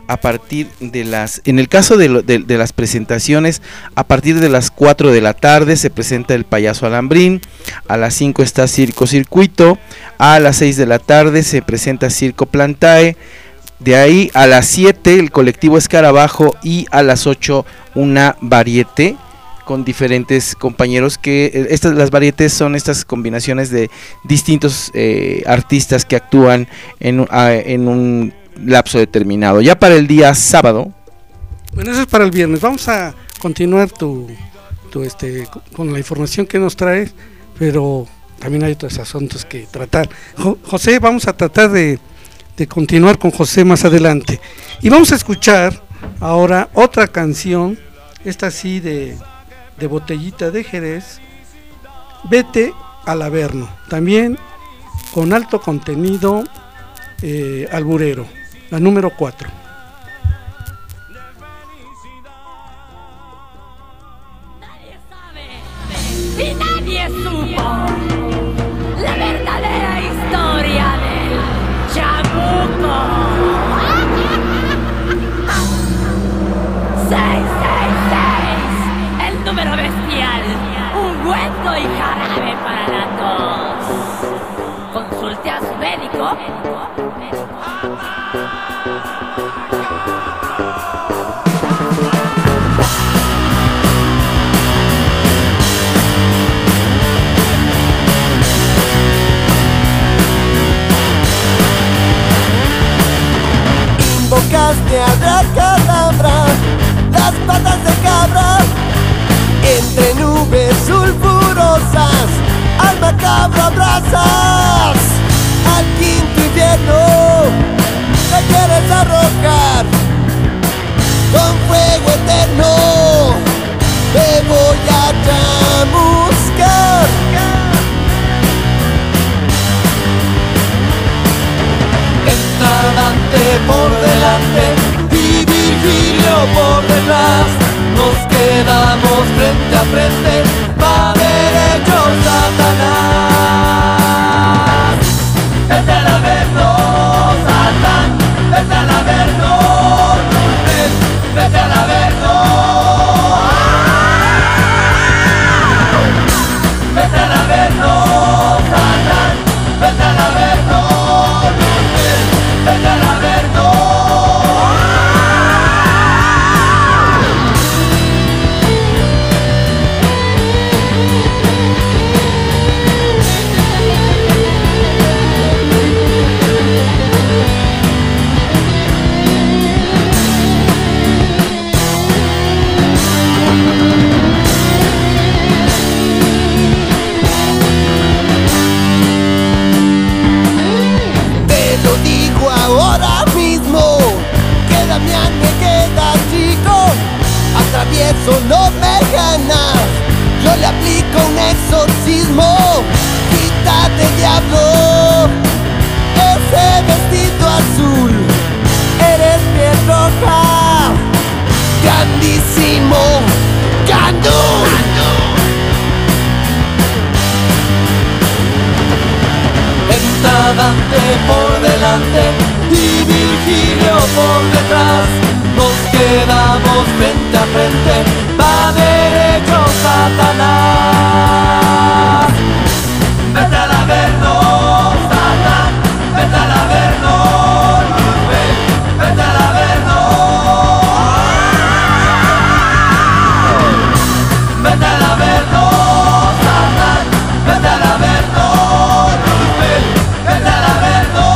a partir de las, en el caso de, lo, de, de las presentaciones, a partir de las cuatro de la tarde se presenta el Payaso Alambrín, a las cinco está Circo Circuito, a las seis de la tarde se presenta Circo Plantae, de ahí a las siete el colectivo Escarabajo y a las ocho una varieté con diferentes compañeros que estas las varietés son estas combinaciones de distintos eh, artistas que actúan en, a, en un lapso determinado. Ya para el día sábado. Bueno, eso es para el viernes. Vamos a continuar tu, tu este con la información que nos traes, pero también hay otros asuntos que tratar. Jo, José, vamos a tratar de, de continuar con José más adelante. Y vamos a escuchar ahora otra canción, esta sí de, de Botellita de Jerez, Vete al Averno, también con alto contenido eh, alburero. La número cuatro. Nadie sabe y nadie supo la verdadera historia del chamuco. seis seis seis, el número bestial, ungüento y jarabe para la tos. Consulte a su médico. Invocaste a Abracadabra, las patas de cabra, entre nubes sulfurosas, al macabro abrazas, al quinto infierno, te quieres arrojar, con fuego eterno, te voy a chamuscar. Dante por delante y Virgilio por detrás, nos quedamos frente a frente, va derecho Satanás. Vete al Averno, Satán, vete al Averno, ven, vete al Averno, vete al Averno, Satán, vete al Averno. Vete al Averno. Ahora mismo, que Damián me queda chico, atravieso, no me ganas, yo le aplico un exorcismo, quítate diablo, ese vestido azul, eres piel roja, grandísimo, Gandú. Dante por delante y Virgilio por detrás, nos quedamos frente a frente, va derecho Satanás. Vete al Averno, Satán, vete al Averno, Luzbel, vete al Averno, vete al Averno, Satán, vete al Averno. Vete al Averno,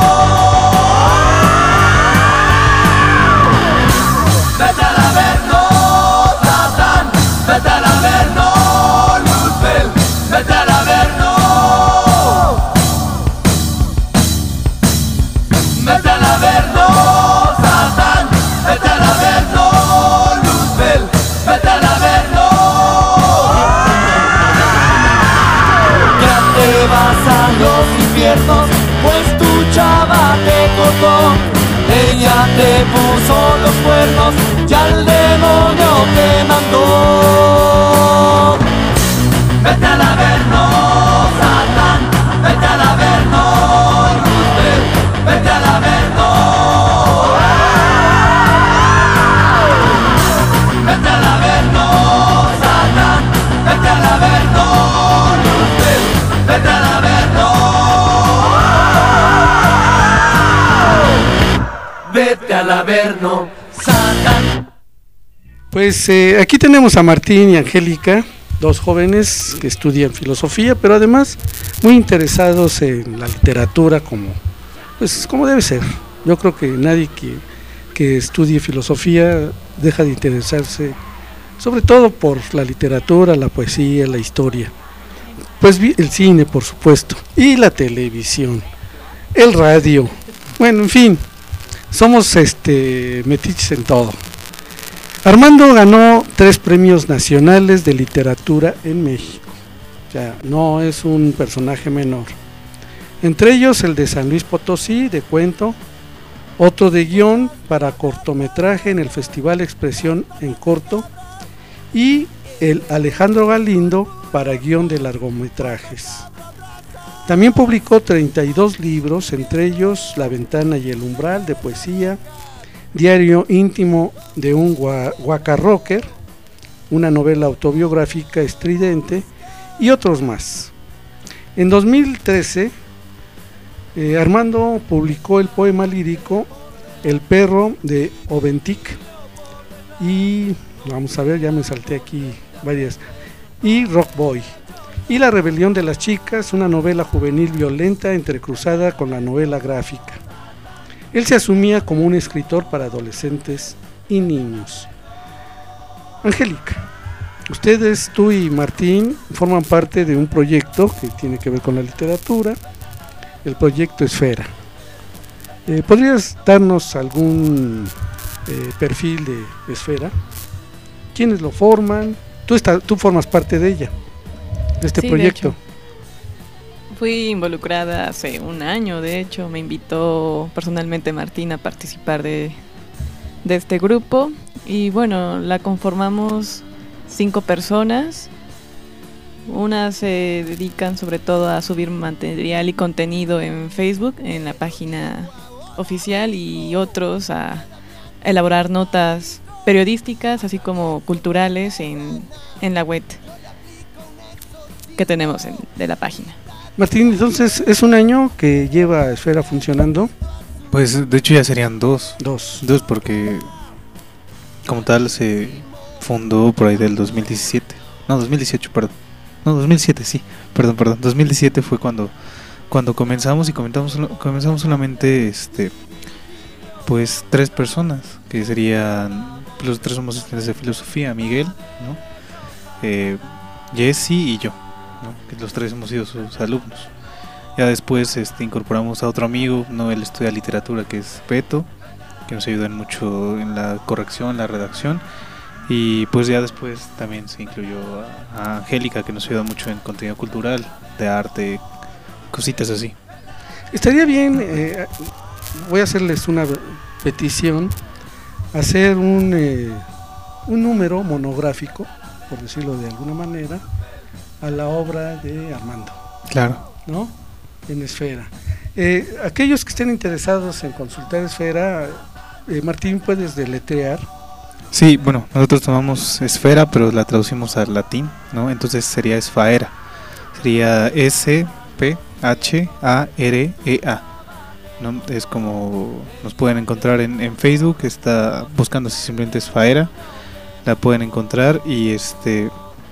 vete al Averno, Satán, vete al Averno, Luzbel, vete al Averno, vete al Averno, Satán, vete al Averno, Luzbel, vete al Averno, ya te vas a los infiernos, pues tu chava te cortó, ella te puso los cuernos, ya el demonio te mandó. Vete al Averno, Satán, vete al Averno, Luzbel, vete al Averno. al Averno sacan. Pues eh, aquí tenemos a Martín y Angélica, dos jóvenes que estudian filosofía, pero además muy interesados en la literatura como, pues, como debe ser. Yo creo que nadie que, que estudie filosofía deja de interesarse, sobre todo por la literatura, la poesía, la historia. Pues el cine, por supuesto, y la televisión, el radio. Bueno, en fin, somos este metiches en todo. Armando ganó tres premios nacionales de literatura en México. O sea, no es un personaje menor. Entre ellos el de San Luis Potosí, de cuento, otro de guión para cortometraje en el Festival Expresión en Corto, y el Alejandro Galindo para guión de largometrajes. También publicó treinta y dos libros, entre ellos La Ventana y el Umbral, de poesía, Diario íntimo de un guacarrocker, una novela autobiográfica estridente y otros más. En dos mil trece, eh, Armando publicó el poema lírico El perro de Oventic y, vamos a ver, ya me salté aquí varias, y Rock Boy, y La rebelión de las chicas, una novela juvenil violenta entrecruzada con la novela gráfica. Él se asumía como un escritor para adolescentes y niños. Angélica, ustedes, tú y Martín, forman parte de un proyecto que tiene que ver con la literatura, el proyecto Esfera. Eh, ¿Podrías darnos algún eh, perfil de Esfera? ¿Quiénes lo forman? Tú, está, tú formas parte de ella, de este sí, proyecto. De hecho. Fui involucrada hace un año, de hecho, me invitó personalmente Martín a participar de, de este grupo y bueno, la conformamos cinco personas. Unas se dedican sobre todo a subir material y contenido en Facebook, en la página oficial, y otros a elaborar notas periodísticas, así como culturales en, en la web que tenemos en, de la página. Martín, entonces, ¿es un año que lleva Esfera funcionando? Pues de hecho ya serían dos. Dos. Dos porque como tal se fundó por ahí del dos mil diecisiete. No, dos mil dieciocho, perdón. No, dos mil siete, sí. Perdón, perdón. dos mil diecisiete fue cuando cuando comenzamos y comentamos comenzamos solamente este pues tres personas, que serían, los tres somos estudiantes de filosofía, Miguel, ¿no? Eh, Jesse y yo, ¿no? Que los tres hemos sido sus alumnos. Ya después este, incorporamos a otro amigo, no, él estudia literatura, que es Beto, que nos ayuda mucho en la corrección, la redacción, y pues ya después también se incluyó a, a Angélica, que nos ayuda mucho en contenido cultural, de arte, cositas así. Estaría bien, eh, voy a hacerles una petición, hacer un, eh, un número monográfico, por decirlo de alguna manera, a la obra de Armando. Claro. ¿No? En Esfera. Eh, aquellos que estén interesados en consultar Esfera, eh, Martín, ¿puedes deletrear? Sí, bueno, nosotros tomamos Esfera, pero la traducimos al latín, ¿no? Entonces sería Esfaera. Sería S P H A R E A. ¿No? Es como nos pueden encontrar en, en Facebook, está buscando si simplemente Esfaera, la pueden encontrar, y este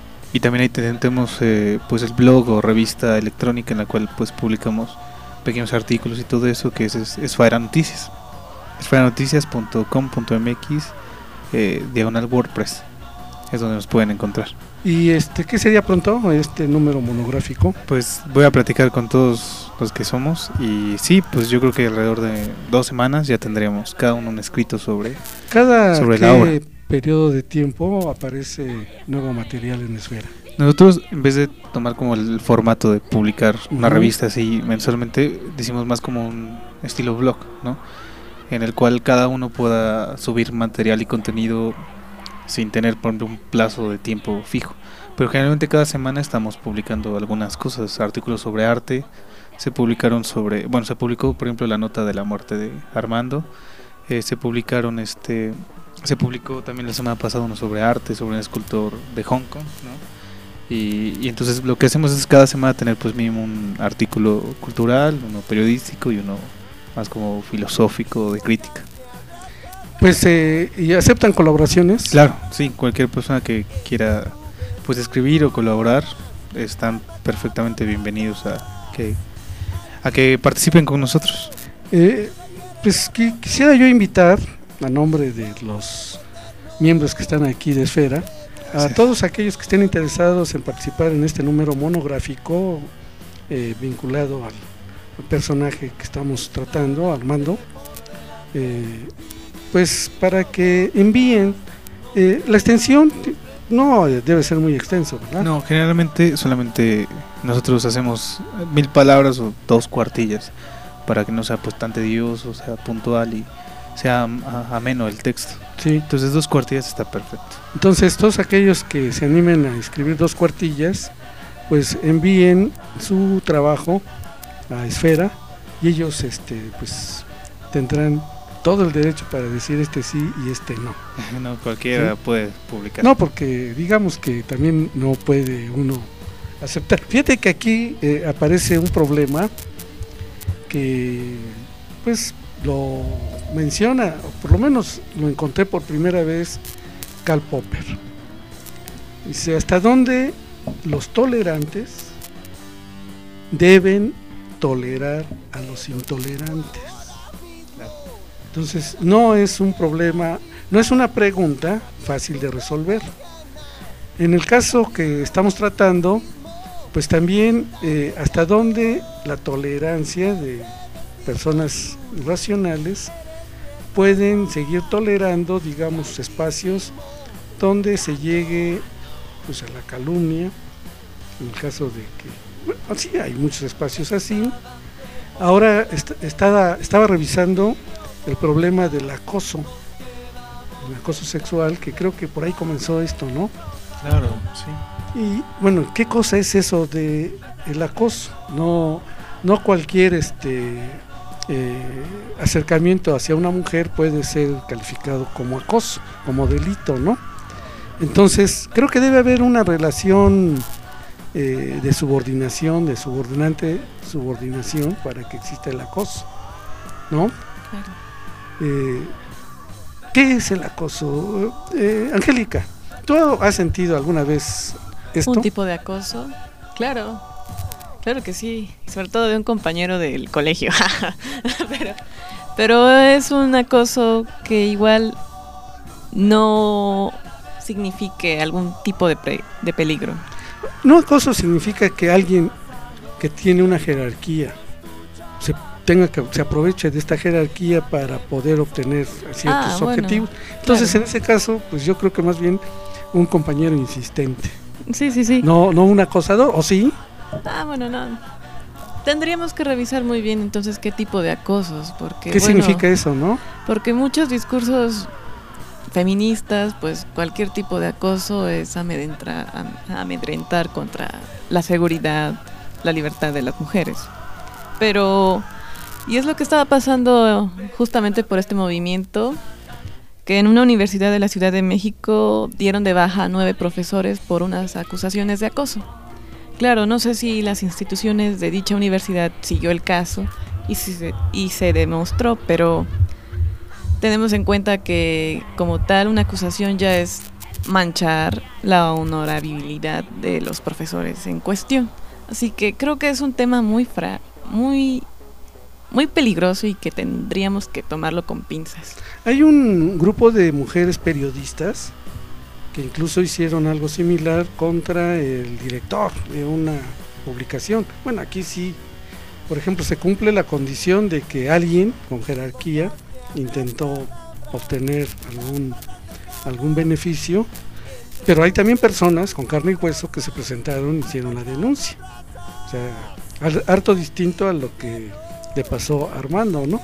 y también ahí tenemos eh, pues el blog o revista electrónica en la cual pues publicamos pequeños artículos y todo eso, que es, es Esfera Noticias, esfera noticias punto com punto m x eh, diagonal WordPress, es donde nos pueden encontrar. ¿Y este qué sería pronto este número monográfico? Pues voy a platicar con todos los que somos, y sí, pues yo creo que alrededor de dos semanas ya tendríamos cada uno un escrito sobre, cada sobre la obra. Periodo de tiempo aparece nuevo material en Esfera. Nosotros, en vez de tomar como el formato de publicar una uh-huh. revista así mensualmente, decimos más como un estilo blog, ¿no? En el cual cada uno pueda subir material y contenido sin tener, por ejemplo, un plazo de tiempo fijo. Pero generalmente cada semana estamos publicando algunas cosas, artículos sobre arte. Se publicaron sobre, bueno, se publicó, por ejemplo, la nota de la muerte de Armando. Eh, se publicaron este Se publicó también la semana pasada uno sobre arte, sobre un escultor de Hong Kong, ¿no? Y, y entonces lo que hacemos es cada semana tener pues mínimo un artículo cultural, uno periodístico y uno más como filosófico, de crítica. Pues, eh, ¿y aceptan colaboraciones? Claro, sí, cualquier persona que quiera pues escribir o colaborar están perfectamente bienvenidos a que a que participen con nosotros. Eh, pues qu quisiera yo invitar, a nombre de los miembros que están aquí de Esfera, a sí. todos aquellos que estén interesados en participar en este número monográfico eh, vinculado al, al personaje que estamos tratando, Armando, eh, pues para que envíen eh, la extensión. No debe ser muy extenso, ¿verdad? No, generalmente solamente nosotros hacemos mil palabras o dos cuartillas para que no sea pues tan tedioso, sea puntual y sea ameno el texto. Sí. Entonces dos cuartillas está perfecto. Entonces todos aquellos que se animen a escribir dos cuartillas, pues envíen su trabajo a Esfera y ellos este pues tendrán todo el derecho para decir este sí y este no. No cualquiera ¿sí? puede publicar. No, porque digamos que también no puede uno aceptar. Fíjate que aquí eh, aparece un problema que pues lo menciona, o por lo menos lo encontré por primera vez, Karl Popper. Dice, ¿hasta dónde los tolerantes deben tolerar a los intolerantes? Entonces, no es un problema, no es una pregunta fácil de resolver. En el caso que estamos tratando, pues también eh, hasta dónde la tolerancia de personas racionales pueden seguir tolerando, digamos, espacios donde se llegue pues a la calumnia, en el caso de que, bueno, sí hay muchos espacios así. Ahora est estaba, estaba revisando el problema del acoso, el acoso sexual, que creo que por ahí comenzó esto, ¿no? Claro, sí. Y bueno, ¿qué cosa es eso de el acoso? No, no cualquier este eh, acercamiento hacia una mujer puede ser calificado como acoso, como delito, ¿no? Entonces, creo que debe haber una relación eh, de subordinación, de subordinante, subordinación para que exista el acoso, ¿no? Claro. Eh, ¿Qué es el acoso? Eh, Angélica, ¿tú has sentido alguna vez esto? ¿Un tipo de acoso? Claro, claro que sí, sobre todo de un compañero del colegio. pero, pero es un acoso que igual no signifique algún tipo de, pre, de peligro. No, acoso significa que alguien que tiene una jerarquía se tenga que se aproveche de esta jerarquía para poder obtener ciertos ah, bueno, objetivos. Entonces, claro. En ese caso, pues yo creo que más bien un compañero insistente. Sí, sí, sí. No, no un acosador, ¿o sí? Ah, bueno, no. Tendríamos que revisar muy bien entonces qué tipo de acosos, porque ¿Qué bueno, significa eso, no? Porque muchos discursos feministas, pues cualquier tipo de acoso es amedrentar, amedrentar contra la seguridad, la libertad de las mujeres. Pero, y es lo que estaba pasando justamente por este movimiento, que en una universidad de la Ciudad de México dieron de baja a nueve profesores por unas acusaciones de acoso. Claro, no sé si las instituciones de dicha universidad siguió el caso y, si se, y se demostró, pero tenemos en cuenta que como tal una acusación ya es manchar la honorabilidad de los profesores en cuestión. Así que creo que es un tema muy fra muy muy peligroso y que tendríamos que tomarlo con pinzas. Hay un grupo de mujeres periodistas que incluso hicieron algo similar contra el director de una publicación. Bueno, aquí sí, por ejemplo, se cumple la condición de que alguien con jerarquía intentó obtener algún algún beneficio, pero hay también personas con carne y hueso que se presentaron y hicieron la denuncia. O sea, harto distinto a lo que le pasó a Armando, ¿no?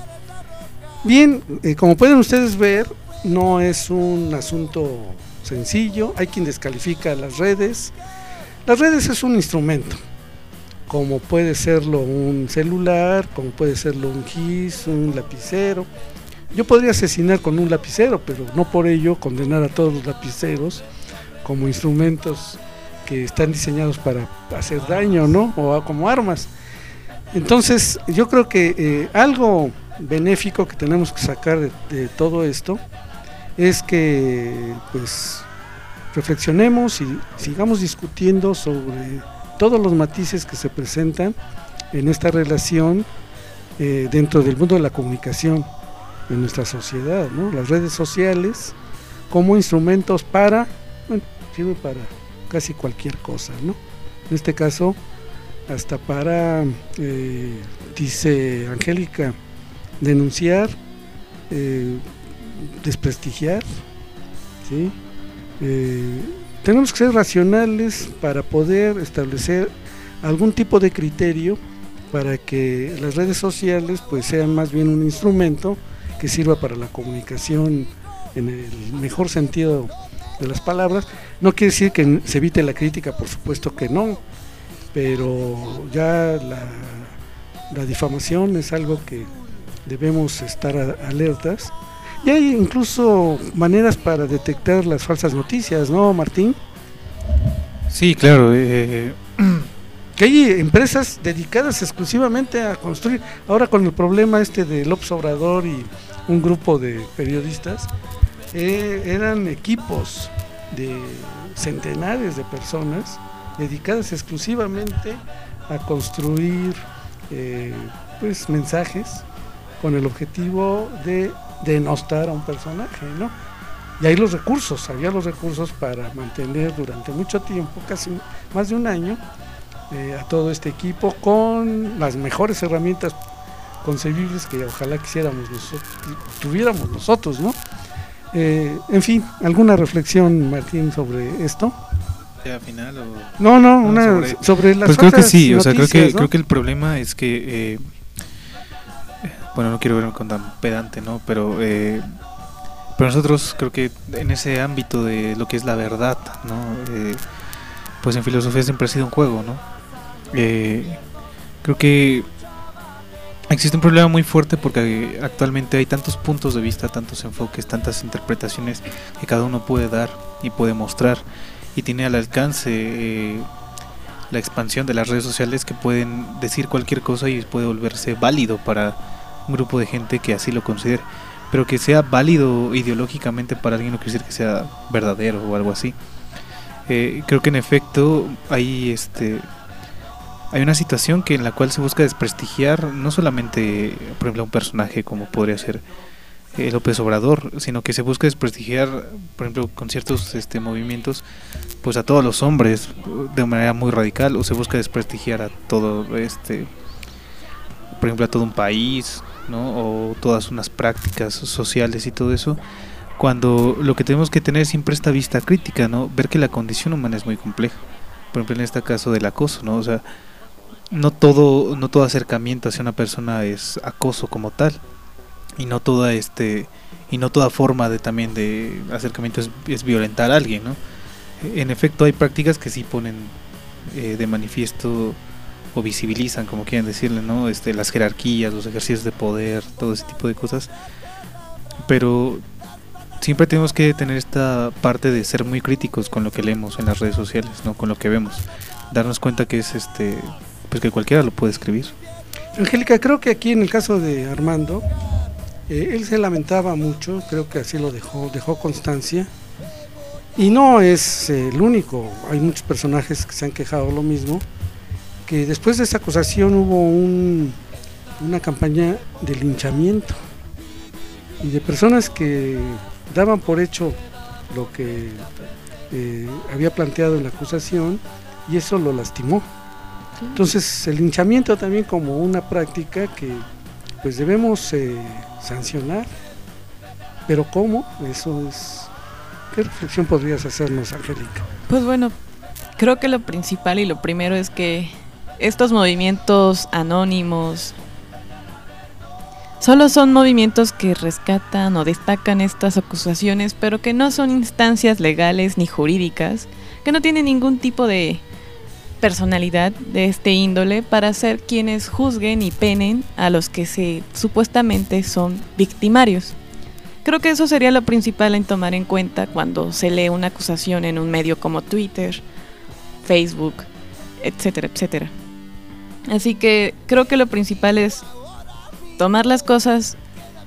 Bien, eh, como pueden ustedes ver, no es un asunto sencillo. Hay quien descalifica las redes. Las redes es un instrumento, como puede serlo un celular, como puede serlo un gis, un lapicero. Yo podría asesinar con un lapicero, pero no por ello condenar a todos los lapiceros como instrumentos que están diseñados para hacer daño, ¿no? O como armas. Entonces, yo creo que eh, algo benéfico que tenemos que sacar de, de todo esto es que pues reflexionemos y sigamos discutiendo sobre todos los matices que se presentan en esta relación eh, dentro del mundo de la comunicación en nuestra sociedad, ¿no? Las redes sociales como instrumentos para, bueno, sirve para casi cualquier cosa, ¿no? En este caso, hasta para, eh, dice Angélica, denunciar, eh, desprestigiar, ¿sí? Eh, tenemos que ser racionales para poder establecer algún tipo de criterio para que las redes sociales pues sean más bien un instrumento que sirva para la comunicación en el mejor sentido de las palabras. No quiere decir que se evite la crítica, por supuesto que no, pero ya la, la difamación es algo que debemos estar a, alertas. Y hay incluso maneras para detectar las falsas noticias, ¿no, Martín? Sí, claro. Eh... Que hay empresas dedicadas exclusivamente a construir. Ahora con el problema este de López Obrador y un grupo de periodistas, eh, eran equipos de centenares de personas dedicadas exclusivamente a construir eh, pues mensajes con el objetivo de denostar a un personaje, ¿no? Y hay los recursos, había los recursos para mantener durante mucho tiempo, casi más de un año, eh, a todo este equipo con las mejores herramientas concebibles que ojalá quisiéramos nosotros, tuviéramos nosotros, ¿no? Eh, en fin, ¿alguna reflexión, Martín, sobre esto? ¿Ya final o...? No, no, una sobre, sobre las pues creo que sí, noticias, o sea, creo que, ¿no? creo que el problema es que... Eh, bueno, no quiero verme con tan pedante, ¿no? Pero, eh, pero nosotros creo que en ese ámbito de lo que es la verdad, ¿no? Eh, pues en filosofía siempre ha sido un juego, ¿no? Eh, creo que existe un problema muy fuerte porque actualmente hay tantos puntos de vista, tantos enfoques, tantas interpretaciones que cada uno puede dar y puede mostrar, y tiene al alcance eh, la expansión de las redes sociales que pueden decir cualquier cosa y puede volverse válido para un grupo de gente que así lo considere, pero que sea válido ideológicamente para alguien no quiere decir que sea verdadero o algo así. Eh, creo que en efecto hay este hay una situación que en la cual se busca desprestigiar no solamente, por ejemplo, a un personaje como podría ser eh, López Obrador, sino que se busca desprestigiar, por ejemplo, con ciertos este movimientos, pues a todos los hombres de manera muy radical, o se busca desprestigiar a todo este, por ejemplo, a todo un país, ¿no? O todas unas prácticas sociales y todo eso, cuando lo que tenemos que tener siempre esta vista crítica, ¿no? Ver que la condición humana es muy compleja. Por ejemplo, en este caso del acoso, ¿no? O sea, no todo no todo acercamiento hacia una persona es acoso como tal, y no toda este y no toda forma de también de acercamiento es, es violentar a alguien, ¿no? En efecto hay prácticas que sí ponen eh, de manifiesto o visibilizan, como quieran decirle, ¿no? Este, las jerarquías, los ejercicios de poder, todo ese tipo de cosas, pero siempre tenemos que tener esta parte de ser muy críticos con lo que leemos en las redes sociales, ¿no? Con lo que vemos, darnos cuenta que es este, pues que cualquiera lo puede escribir. Angélica, creo que aquí en el caso de Armando, eh, él se lamentaba mucho, creo que así lo dejó, dejó constancia, y no es eh, el único, hay muchos personajes que se han quejado lo mismo, que después de esa acusación hubo un, una campaña de linchamiento y de personas que daban por hecho lo que eh, había planteado en la acusación, y eso lo lastimó. Entonces el linchamiento también como una práctica que pues debemos eh, sancionar, pero ¿cómo? Eso es... ¿Qué reflexión podrías hacernos, Angélica? Pues bueno, creo que lo principal y lo primero es que estos movimientos anónimos solo son movimientos que rescatan o destacan estas acusaciones, pero que no son instancias legales ni jurídicas, que no tienen ningún tipo de personalidad de este índole para ser quienes juzguen y penen a los que se supuestamente son victimarios. Creo que eso sería lo principal en tomar en cuenta cuando se lee una acusación en un medio como Twitter, Facebook, etcétera, etcétera. Así que creo que lo principal es tomar las cosas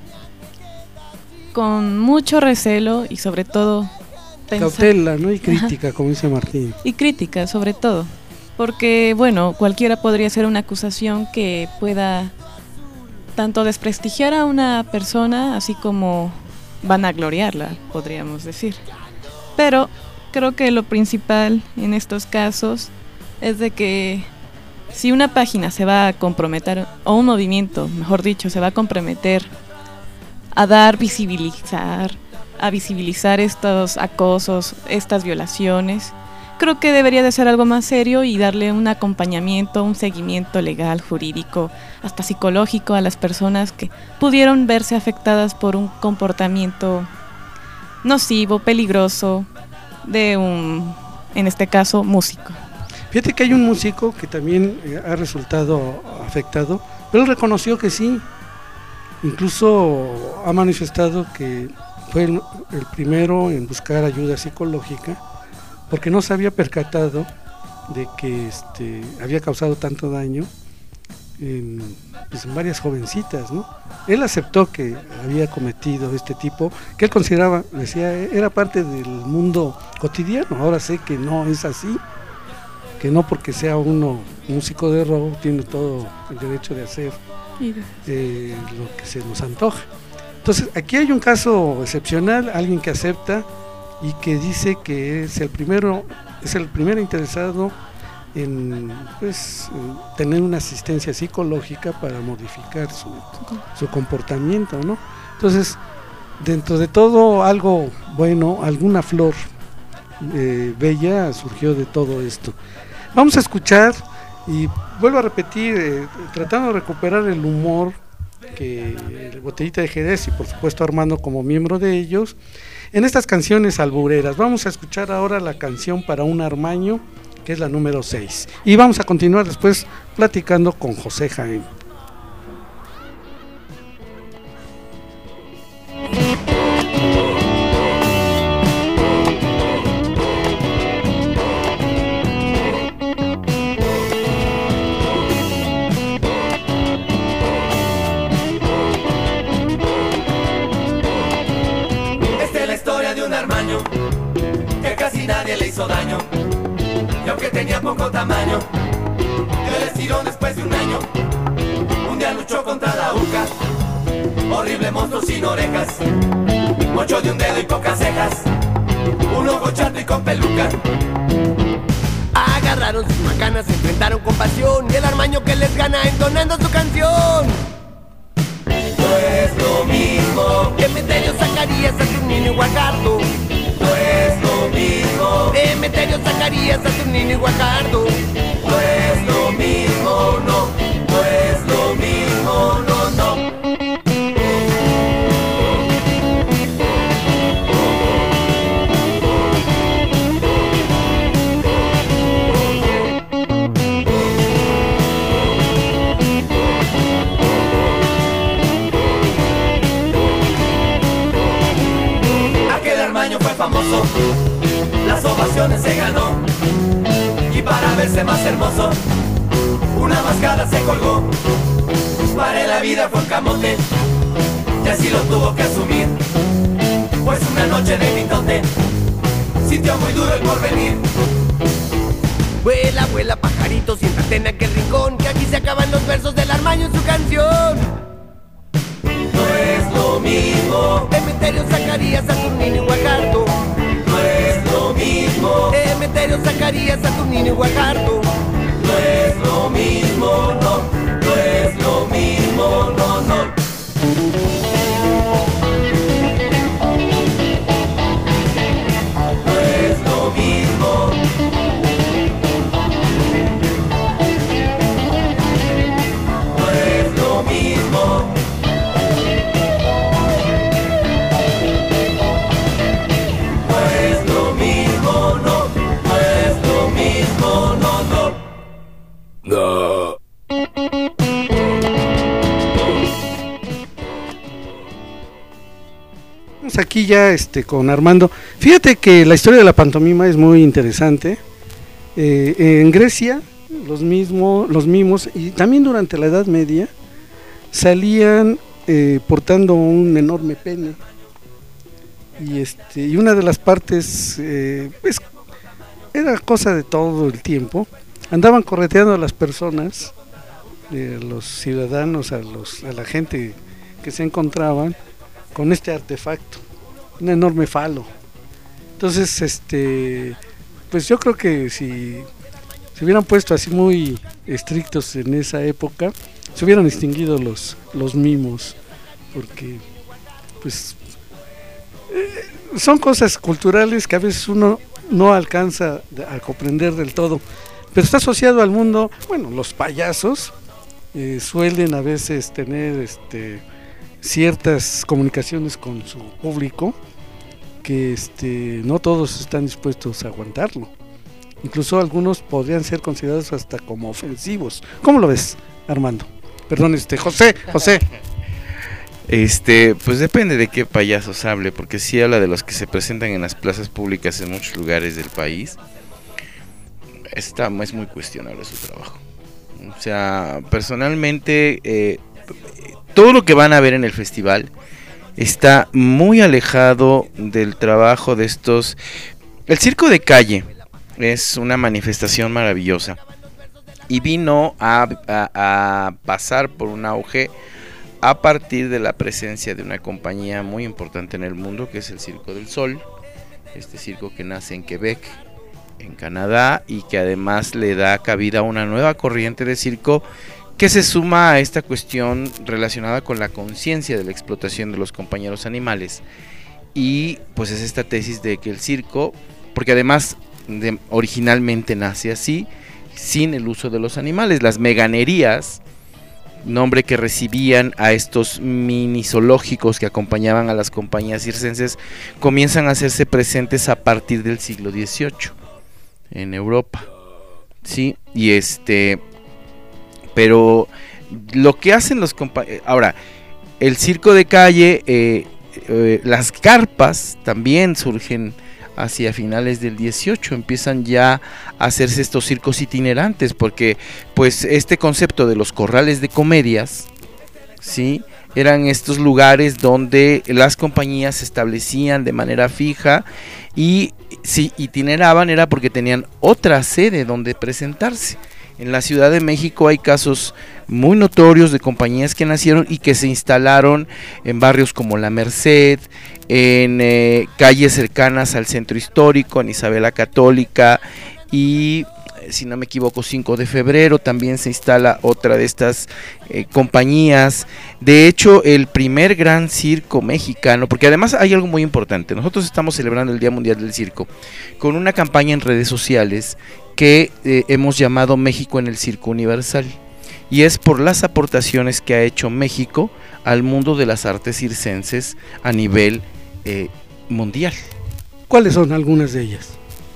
con mucho recelo y sobre todo pensar, cautela, ¿no? Y crítica, ajá, como dice Martín. Y crítica, sobre todo. Porque, bueno, cualquiera podría hacer una acusación que pueda tanto desprestigiar a una persona, así como vanagloriarla, podríamos decir. Pero creo que lo principal en estos casos es de que si una página se va a comprometer, o un movimiento, mejor dicho, se va a comprometer a dar, visibilizar, a visibilizar estos acosos, estas violaciones, creo que debería de ser algo más serio y darle un acompañamiento, un seguimiento legal, jurídico, hasta psicológico a las personas que pudieron verse afectadas por un comportamiento nocivo, peligroso de un, en este caso, músico. Fíjate que hay un músico que también eh, ha resultado afectado, pero él reconoció que sí, incluso ha manifestado que fue el, el primero en buscar ayuda psicológica, porque no se había percatado de que este, había causado tanto daño en, pues en varias jovencitas, ¿no? Él aceptó que había cometido este tipo, que él consideraba, decía, era parte del mundo cotidiano. Ahora sé que no es así, que no porque sea uno músico de rock tiene todo el derecho de hacer eh, lo que se nos antoja. Entonces aquí hay un caso excepcional, alguien que acepta y que dice que es el primero, es el primero interesado en, pues, en tener una asistencia psicológica para modificar su, su comportamiento, ¿no? Entonces, dentro de todo algo bueno, alguna flor eh, bella surgió de todo esto. Vamos a escuchar, y vuelvo a repetir, eh, tratando de recuperar el humor que el Botellita de Jerez y por supuesto Armando como miembro de ellos, en estas canciones albureras. Vamos a escuchar ahora la canción Para un Armaño, que es la número seis, y vamos a continuar después platicando con José Jaén. Que casi nadie le hizo daño, y aunque tenía poco tamaño, dio el estirón después de un año. Un día luchó contra la uca, horrible monstruo sin orejas, mocho de un dedo y pocas cejas, un ojo chato y con peluca. Agarraron sus macanas, se enfrentaron con pasión, y el armaño que les gana entonando su canción. No es lo mismo Emeterio Zacarías, Saturnino y Guajardo. No es lo mismo Emeterio Zacarías, Saturnino y Guajardo. No es lo mismo, no, no es lo mismo, no, no. Fue famoso, las ovaciones se ganó, y para verse más hermoso, una máscara se colgó. Para la vida fue un camote, y así lo tuvo que asumir, pues una noche de mitote sintió muy duro el porvenir. Vuela, vuela pajarito, siéntate en aquel rincón, que aquí se acaban los versos del armaño en su canción. No es lo mismo Emeterio Zacarías, Saturnino y Guajardo. No es lo mismo Emeterio Zacarías, Saturnino y Guajardo. No es lo mismo, no, no es lo mismo, no, no. No es lo mismo. No es lo mismo. No. Vamos aquí ya este, con Armando. Fíjate que la historia de la pantomima es muy interesante. Eh, en Grecia, los, mismo, los mimos, y también durante la Edad Media, salían eh, portando un enorme pene. Y, este, y una de las partes, eh, pues, era cosa de todo el tiempo, andaban correteando a las personas, eh, a los ciudadanos, a, los, a la gente que se encontraban con este artefacto, un enorme falo. Entonces, este, pues yo creo que si se hubieran puesto así muy estrictos en esa época, se hubieran extinguido los, los mimos, porque pues eh, son cosas culturales que a veces uno no alcanza a comprender del todo, pero está asociado al mundo. Bueno, los payasos eh, suelen a veces tener este, ciertas comunicaciones con su público que este, no todos están dispuestos a aguantarlo. Incluso algunos podrían ser considerados hasta como ofensivos. ¿Cómo lo ves, Armando? Perdón, este, José, José. Este, pues depende de qué payasos hable, porque si habla de los que se presentan en las plazas públicas en muchos lugares del país, está, es muy cuestionable su trabajo. O sea, personalmente, eh, todo lo que van a ver en el festival está muy alejado del trabajo de estos. El circo de calle es una manifestación maravillosa y vino a, a, a pasar por un auge a partir de la presencia de una compañía muy importante en el mundo, que es el Circo del Sol, este circo que nace en Quebec, en Canadá, y que además le da cabida a una nueva corriente de circo que se suma a esta cuestión relacionada con la conciencia de la explotación de los compañeros animales. Y pues es esta tesis de que el circo, porque además de, originalmente nace así, sin el uso de los animales, las meganerías, nombre que recibían a estos mini zoológicos que acompañaban a las compañías circenses, comienzan a hacerse presentes a partir del siglo dieciocho en Europa, sí, y este, pero lo que hacen los compañeros, ahora, el circo de calle, eh, eh, las carpas también surgen hacia finales del dieciocho, empiezan ya a hacerse estos circos itinerantes, porque pues este concepto de los corrales de comedias, ¿sí?, eran estos lugares donde las compañías se establecían de manera fija, y si itineraban era porque tenían otra sede donde presentarse. En la Ciudad de México hay casos muy notorios de compañías que nacieron y que se instalaron en barrios como La Merced, en eh, calles cercanas al centro histórico, en Isabel la Católica, y si no me equivoco cinco de febrero también se instala otra de estas eh, compañías. De hecho, el primer gran circo mexicano, porque además hay algo muy importante, nosotros estamos celebrando el Día Mundial del Circo con una campaña en redes sociales que eh, hemos llamado México en el Circo Universal, y es por las aportaciones que ha hecho México al mundo de las artes circenses a nivel eh, mundial. ¿Cuáles son algunas de ellas?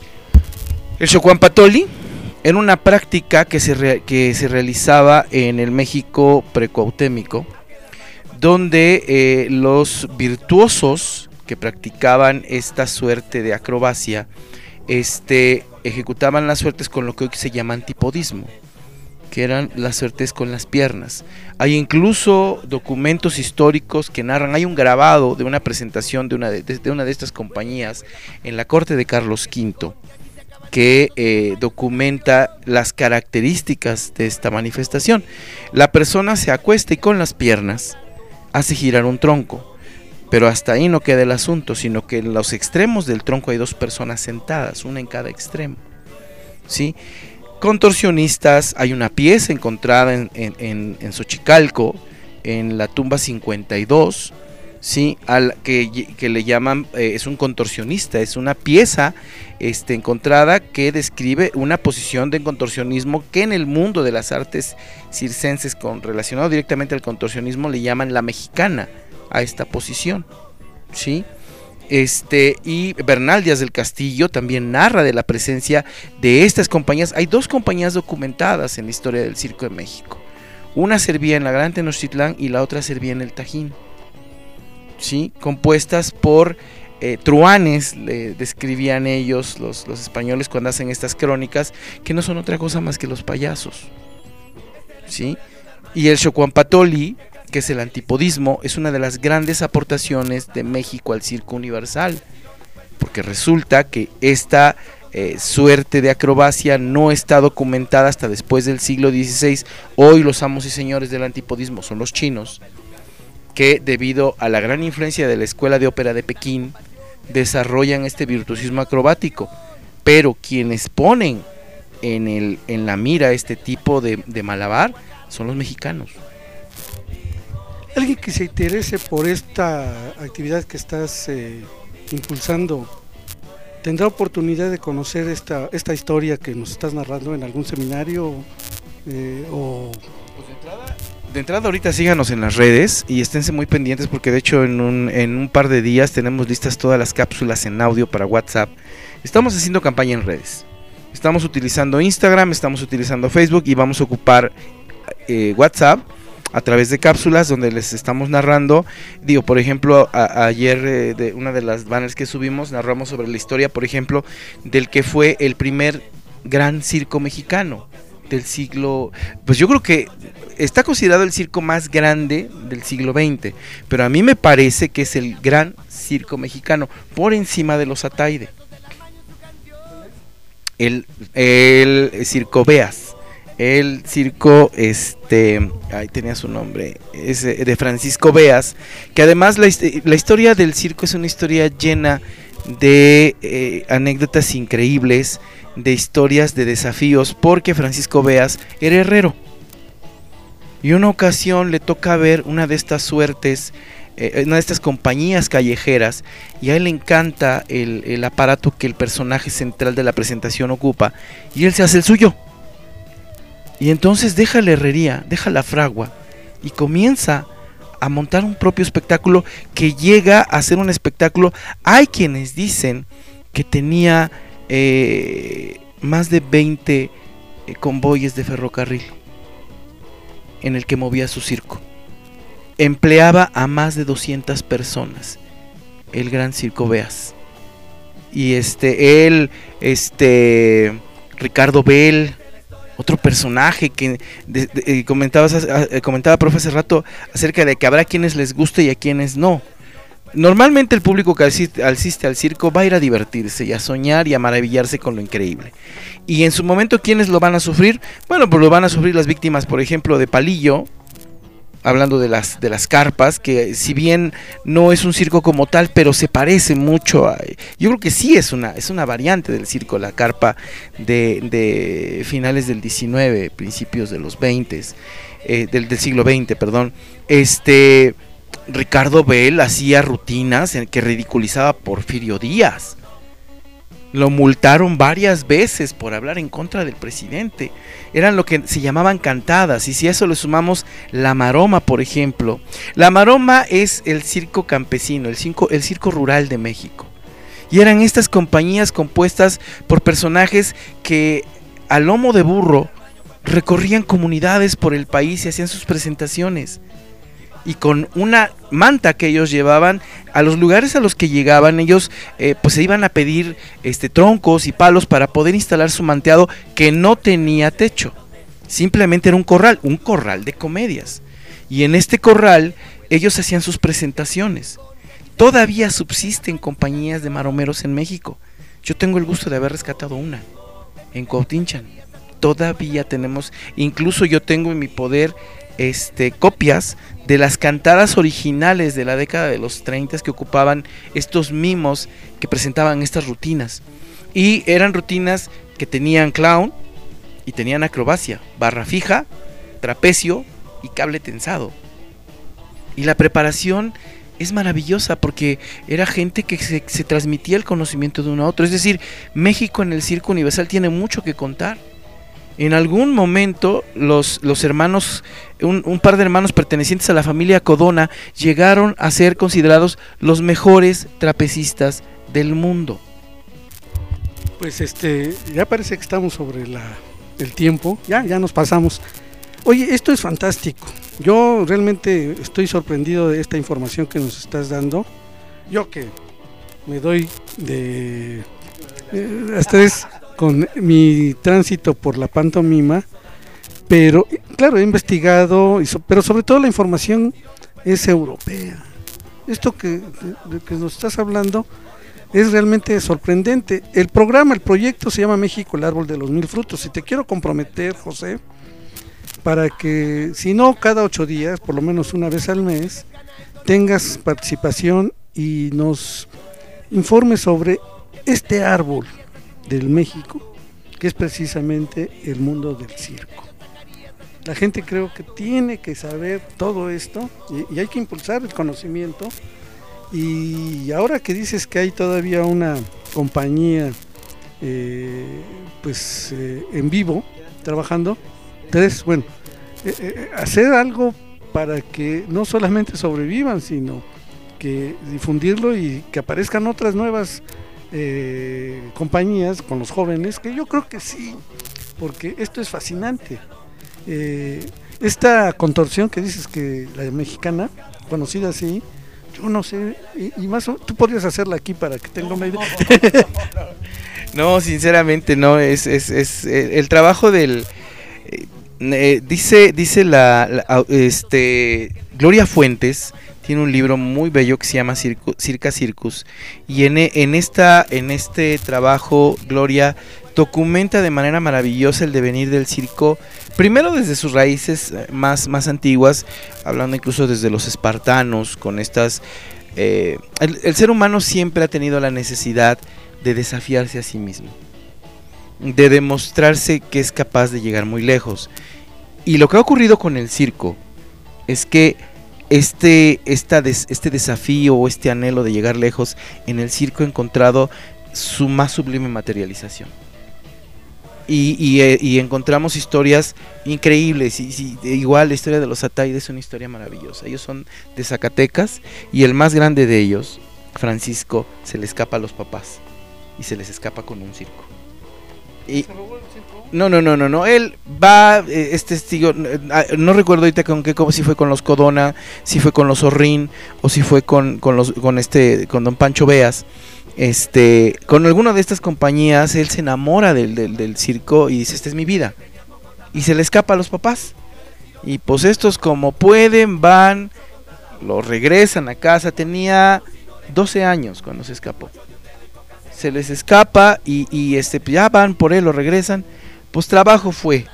El Xocuampatoli era una práctica que se, re, que se realizaba en el México precuautémico, donde eh, los virtuosos que practicaban esta suerte de acrobacia este, ejecutaban las suertes con lo que hoy se llama antipodismo, que eran las suertes con las piernas. Hay incluso documentos históricos que narran, hay un grabado de una presentación de una de, de una de estas compañías en la corte de Carlos quinto, que eh, documenta las características de esta manifestación. La persona se acuesta y con las piernas hace girar un tronco, pero hasta ahí no queda el asunto, sino que en los extremos del tronco hay dos personas sentadas, una en cada extremo, ¿sí? Contorsionistas, hay una pieza encontrada en, en, en, en Xochicalco, en la tumba cincuenta y dos, sí, al que, que le llaman, eh, es un contorsionista, es una pieza este, encontrada que describe una posición de contorsionismo que en el mundo de las artes circenses con, relacionado directamente al contorsionismo le llaman la mexicana a esta posición, sí. Este, y Bernal Díaz del Castillo también narra de la presencia de estas compañías. Hay dos compañías documentadas en la historia del Circo de México. Una servía en la Gran Tenochtitlán y la otra servía en el Tajín, ¿sí? Compuestas por eh, truanes, le describían ellos, los, los españoles, cuando hacen estas crónicas, que no son otra cosa más que los payasos, ¿sí? Y el Xocuampatoli que es el antipodismo, es una de las grandes aportaciones de México al circo universal, porque resulta que esta eh, suerte de acrobacia no está documentada hasta después del siglo dieciséis. Hoy los amos y señores del antipodismo son los chinos, que debido a la gran influencia de la Escuela de Ópera de Pekín desarrollan este virtuosismo acrobático, pero quienes ponen en, el, en la mira este tipo de, de malabar son los mexicanos. Alguien que se interese por esta actividad que estás eh, impulsando, ¿tendrá oportunidad de conocer esta, esta historia que nos estás narrando en algún seminario? Eh, o... Pues de entrada, de entrada ahorita síganos en las redes y esténse muy pendientes, porque de hecho en un, en un par de días tenemos listas todas las cápsulas en audio para WhatsApp. Estamos haciendo campaña en redes, estamos utilizando Instagram, estamos utilizando Facebook y vamos a ocupar eh, WhatsApp a través de cápsulas donde les estamos narrando. Digo, por ejemplo, a, ayer eh, de una de las banners que subimos narramos sobre la historia, por ejemplo, del que fue el primer gran circo mexicano del siglo, pues yo creo que está considerado el circo más grande del siglo veinte, pero a mí me parece que es el gran circo mexicano por encima de los Ataide. El, el Circo Beas, el circo, este, ahí tenía su nombre, es de Francisco Beas, que además la, la historia del circo es una historia llena de eh, anécdotas increíbles, de historias, de desafíos, porque Francisco Beas era herrero, y una ocasión le toca ver una de estas suertes, eh, una de estas compañías callejeras, y a él le encanta el, el aparato que el personaje central de la presentación ocupa, y él se hace el suyo. Y entonces deja la herrería, deja la fragua y comienza a montar un propio espectáculo que llega a ser un espectáculo. Hay quienes dicen que tenía eh, más de veinte eh, convoyes de ferrocarril en el que movía su circo. Empleaba a más de doscientas personas, el gran Circo Beas. Y este, él, este, Ricardo Bell, otro personaje que de, de, de, comentabas, comentaba profe hace rato acerca de que habrá quienes les guste y a quienes no. Normalmente el público que asiste, asiste al circo va a ir a divertirse y a soñar y a maravillarse con lo increíble. Y en su momento, ¿quiénes lo van a sufrir? Bueno, pues lo van a sufrir las víctimas, por ejemplo, de Palillo, hablando de las de las carpas, que si bien no es un circo como tal, pero se parece mucho a, yo creo que sí es una es una variante del circo, la carpa de, de finales del diecinueve, principios de los veinte, eh, del, del siglo veinte, perdón. Este Ricardo Bell hacía rutinas en que ridiculizaba a Porfirio Díaz. Lo multaron varias veces por hablar en contra del presidente. Eran lo que se llamaban cantadas. Y si a eso le sumamos la maroma, por ejemplo. La maroma es el circo campesino, el circo, el circo rural de México. Y eran estas compañías compuestas por personajes que a lomo de burro recorrían comunidades por el país y hacían sus presentaciones. Y con una manta que ellos llevaban, a los lugares a los que llegaban ellos eh, pues se iban a pedir este, troncos y palos para poder instalar su manteado, que no tenía techo, simplemente era un corral, un corral de comedias, y en este corral ellos hacían sus presentaciones. Todavía subsisten compañías de maromeros en México. Yo tengo el gusto de haber rescatado una en Cuautinchan. Todavía tenemos, incluso yo tengo en mi poder este, copias de las cantadas originales de la década de los treinta que ocupaban estos mimos que presentaban estas rutinas. Y eran rutinas que tenían clown y tenían acrobacia, barra fija, trapecio y cable tensado. Y la preparación es maravillosa porque era gente que se, se transmitía el conocimiento de uno a otro. Es decir, México en el circo universal tiene mucho que contar. En algún momento los, los hermanos, un, un par de hermanos pertenecientes a la familia Codona llegaron a ser considerados los mejores trapecistas del mundo. Pues este, ya parece que estamos sobre la, el tiempo, ya, ya nos pasamos. Oye, esto es fantástico. Yo realmente estoy sorprendido de esta información que nos estás dando. Yo que me doy de eh, hasta es con mi tránsito por la pantomima, pero claro, he investigado, y so, pero sobre todo la información es europea. Esto que, de, de que nos estás hablando es realmente sorprendente. El programa, el proyecto se llama México, el árbol de los mil frutos. Y te quiero comprometer, José, para que, si no cada ocho días, por lo menos una vez al mes, tengas participación y nos informes sobre este árbol del México, que es precisamente el mundo del circo. La gente creo que tiene que saber todo esto y, y hay que impulsar el conocimiento. Y ahora que dices que hay todavía una compañía eh, pues eh, en vivo trabajando, tres, bueno, eh, eh, hacer algo para que no solamente sobrevivan, sino que difundirlo y que aparezcan otras nuevas eh, compañías con los jóvenes, que yo creo que sí, porque esto es fascinante. Eh, esta contorsión que dices que la mexicana, conocida así, yo no sé, y, y más tú podrías hacerla aquí para que tenga una idea. No, sinceramente no, es, es, es el, el trabajo del eh, eh, dice dice la, la este Gloria Fuentes tiene un libro muy bello que se llama Circo, Circa Circus, y en, en esta en este trabajo Gloria documenta de manera maravillosa el devenir del circo, primero desde sus raíces más, más antiguas, hablando incluso desde los espartanos, con estas eh, el, el ser humano siempre ha tenido la necesidad de desafiarse a sí mismo, de demostrarse que es capaz de llegar muy lejos. Y lo que ha ocurrido con el circo es que este, esta des, este desafío o este anhelo de llegar lejos en el circo ha encontrado su más sublime materialización. Y, y, y encontramos historias increíbles, y, y, igual la historia de los Ataide es una historia maravillosa. Ellos son de Zacatecas y el más grande de ellos, Francisco, se le escapa a los papás y se les escapa con un circo. Y, no, no, no, no, no, él va, eh, es testigo, no recuerdo ahorita con qué, si fue con los Codona, si fue con los Orrín o si fue con, con los, con este, con don Pancho Beas. Este, con alguna de estas compañías él se enamora del, del, del circo y dice, esta es mi vida, y se le escapa a los papás, y pues estos como pueden van, lo regresan a casa. Tenía doce años cuando se escapó, se les escapa y, y este, ya van por él, lo regresan. Pues trabajo fue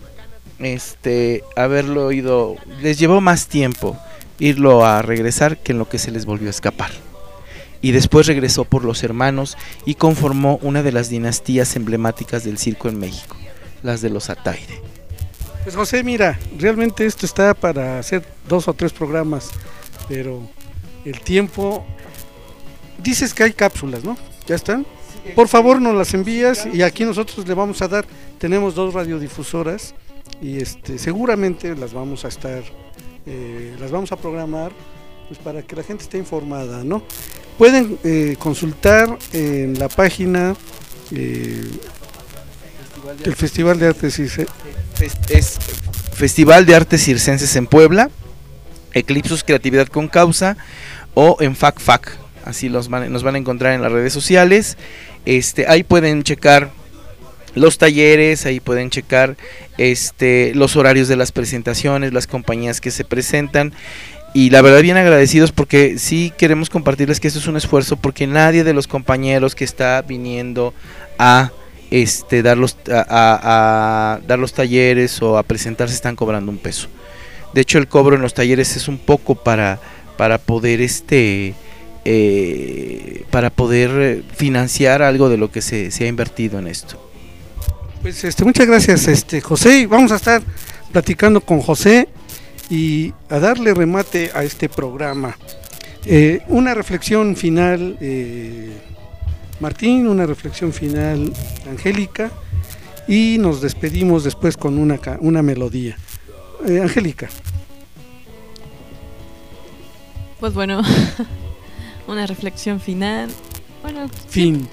este haberlo ido, les llevó más tiempo irlo a regresar que en lo que se les volvió a escapar. Y después regresó por los hermanos y conformó una de las dinastías emblemáticas del circo en México, las de los Ataide. Pues José, mira, realmente esto está para hacer dos o tres programas, pero el tiempo... Dices que hay cápsulas, ¿no? ¿Ya están? Por favor nos las envías y aquí nosotros le vamos a dar, tenemos dos radiodifusoras y este seguramente las vamos a estar, eh, las vamos a programar pues para que la gente esté informada, ¿no? Pueden eh, consultar en la página eh, del Festival de Artes Circenses. Es Festival de Artes Circenses en Puebla, Eclipsus Creatividad con Causa, o en FacFac, así los van, nos van a encontrar en las redes sociales. Este, ahí pueden checar los talleres, ahí pueden checar este, los horarios de las presentaciones, las compañías que se presentan. Y la verdad bien agradecidos porque sí queremos compartirles que esto es un esfuerzo, porque nadie de los compañeros que está viniendo a este dar los a, a, a dar los talleres o a presentarse están cobrando un peso. De hecho el cobro en los talleres es un poco para para poder este eh, para poder financiar algo de lo que se, se ha invertido en esto. Pues este muchas gracias este José, vamos a estar platicando con José y a darle remate a este programa. Eh, una reflexión final, eh, Martín, una reflexión final, Angélica, y nos despedimos después con una, una melodía. Eh, Angélica. Pues bueno, una reflexión final. Bueno, fin.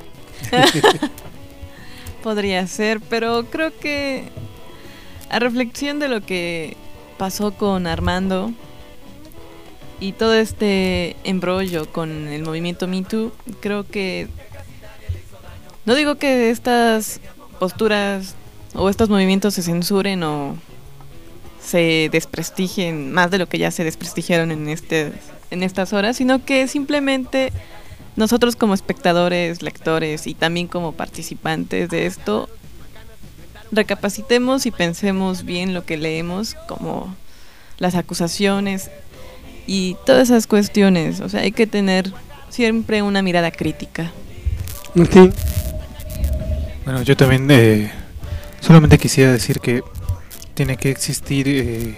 Podría ser, pero creo que a reflexión de lo que pasó con Armando y todo este embrollo con el movimiento Me Too, creo que no digo que estas posturas o estos movimientos se censuren o se desprestigien más de lo que ya se desprestigiaron en este en estas horas, sino que simplemente nosotros como espectadores, lectores y también como participantes de esto recapacitemos y pensemos bien lo que leemos, como las acusaciones y todas esas cuestiones. O sea, hay que tener siempre una mirada crítica. Sí. Bueno, yo también eh, solamente quisiera decir que tiene que existir eh,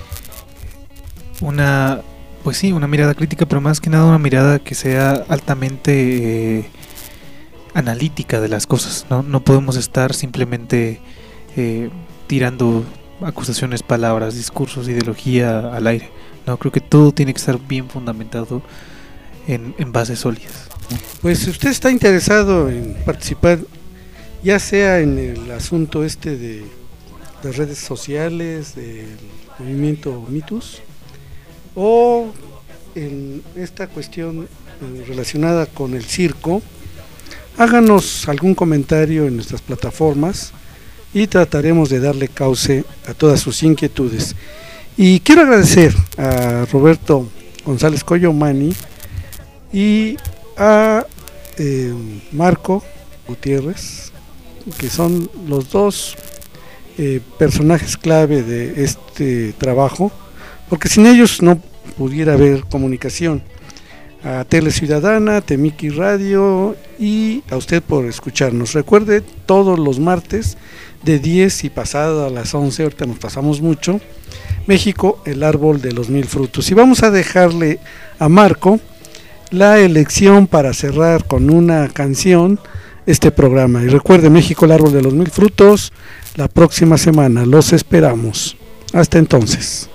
una, pues sí, una mirada crítica, pero más que nada una mirada que sea altamente eh, analítica de las cosas, ¿no? No podemos estar simplemente eh, tirando acusaciones, palabras, discursos, ideología al aire. No, creo que todo tiene que estar bien fundamentado en, en bases sólidas. Pues si usted está interesado en participar, ya sea en el asunto este de las redes sociales, del movimiento Mitus, o en esta cuestión eh, relacionada con el circo, háganos algún comentario en nuestras plataformas y trataremos de darle cauce a todas sus inquietudes. Y quiero agradecer a Roberto González Coyomani y a eh, Marco Gutiérrez, que son los dos eh, personajes clave de este trabajo, porque sin ellos no pudiera haber comunicación. A Tele Ciudadana, Temiki Radio y a usted por escucharnos. Recuerde, todos los martes de diez y pasado a las once, ahorita nos pasamos mucho, México, el árbol de los mil frutos. Y vamos a dejarle a Marco la elección para cerrar con una canción este programa. Y recuerde, México, el árbol de los mil frutos, la próxima semana. Los esperamos. Hasta entonces.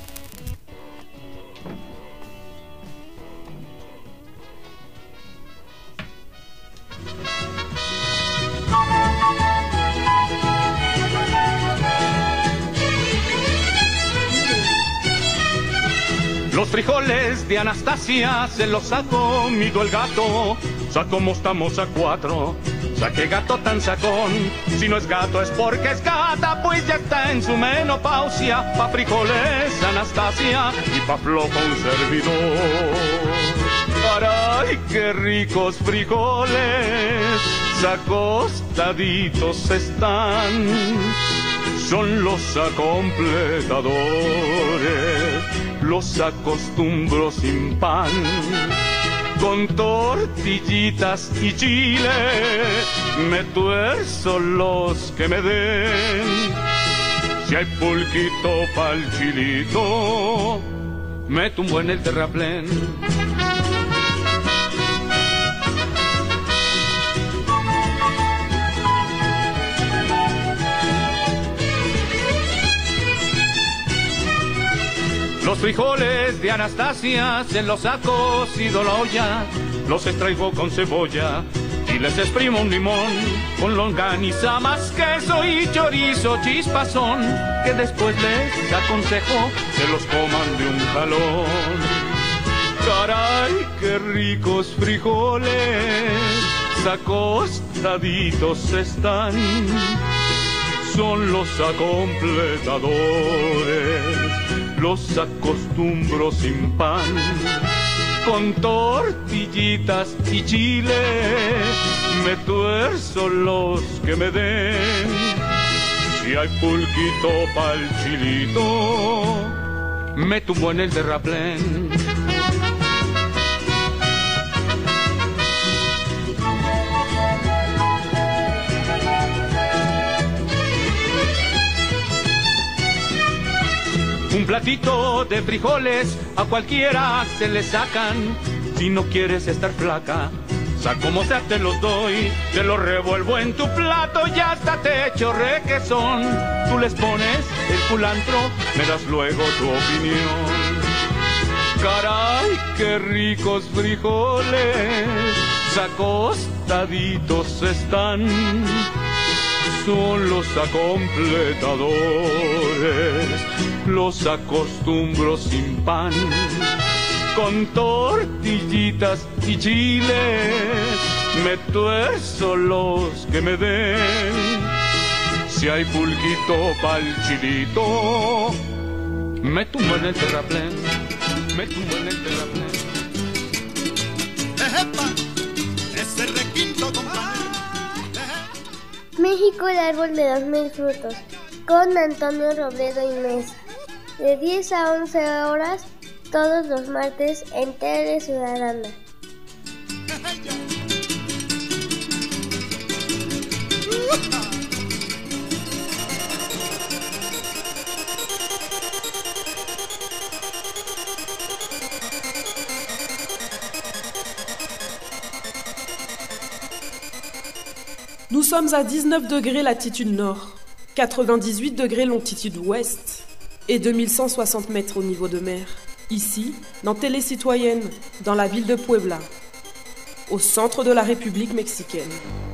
Los frijoles de Anastasia se los ha comido el gato. Sa como estamos a cuatro, sa qué gato tan sacón. Si no es gato es porque es gata, pues ya está en su menopausia. Pa' frijoles Anastasia y pa' flojo un servidor. Caray, qué ricos frijoles, acostaditos están. Son los acompletadores, los acostumbro sin pan, con tortillitas y chile, me tuerzo los que me den. Si hay pulquito pa'l chilito, me tumbo en el terraplén. Los frijoles de Anastasia se los ha cocido la olla, los extraigo con cebolla y les exprimo un limón, con longaniza, más queso y chorizo chispazón, que después les aconsejo se los coman de un jalón. Caray, qué ricos frijoles, acostaditos están, son los acompletadores, los acostumbro sin pan, con tortillitas y chile, me tuerzo los que me den. Si hay pulquito pa'l chilito, me tumbo en el terraplén. Un platito de frijoles a cualquiera se le sacan. Si no quieres estar flaca, sa como sea te los doy. Te los revuelvo en tu plato y hasta te echo requesón. Tú les pones el culantro, me das luego tu opinión. Caray, qué ricos frijoles, acostaditos están, son los acompletadores, los acostumbro sin pan, con tortillitas y chile, me tuerzo los que me den. Si hay pulquito pa'l chilito, me tumbo en el terraplén, me tumbo en el terraplén. Ese requinto, compadre. México, el árbol de los mil frutos, con Antonio Robledo y Mesa, de diez a once horas, todos los martes en Tele Ciudadana. Nous sommes à dix-neuf degrés latitude nord, quatre-vingt-dix-huit degrés longitude ouest et deux mille cent soixante mètres au niveau de mer. Ici, dans Télé Citoyenne, dans la ville de Puebla, au centre de la République mexicaine.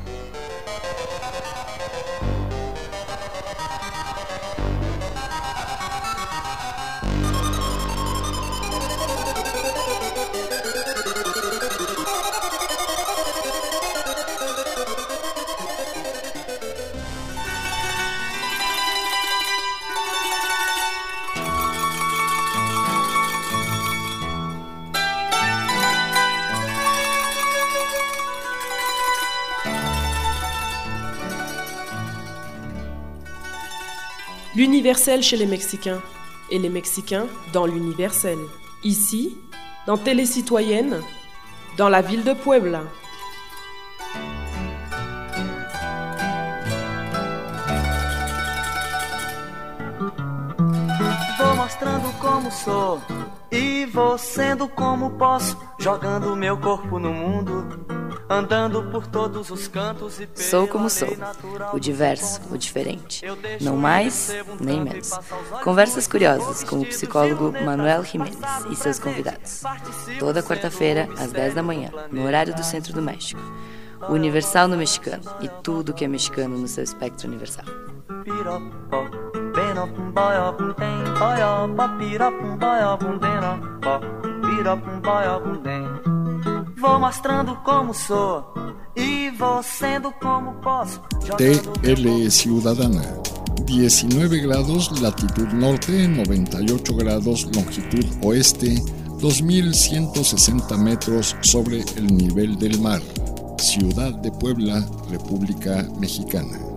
L'universel chez les Mexicains, et les Mexicains dans l'universel. Ici, dans Télé Citoyenne, dans la ville de Puebla. Vou mostrando como sou e vou sendo como posso, jogando meu corpo no mundo, andando por todos os cantos e Sou como sou, o diverso, o diferente, não mais nem menos. Conversas curiosas com o psicólogo Manuel Jiménez e seus convidados. Toda quarta-feira, às dez da manhã, no horário do Centro do México. O Universal no mexicano e tudo que é mexicano no seu espectro universal. Vou mostrando como sou e vou sendo como posso. T L Ciudadana, diecinueve grados latitud norte, noventa y ocho grados longitud oeste, dos mil ciento sesenta metros sobre el nivel del mar. Ciudad de Puebla, República Mexicana.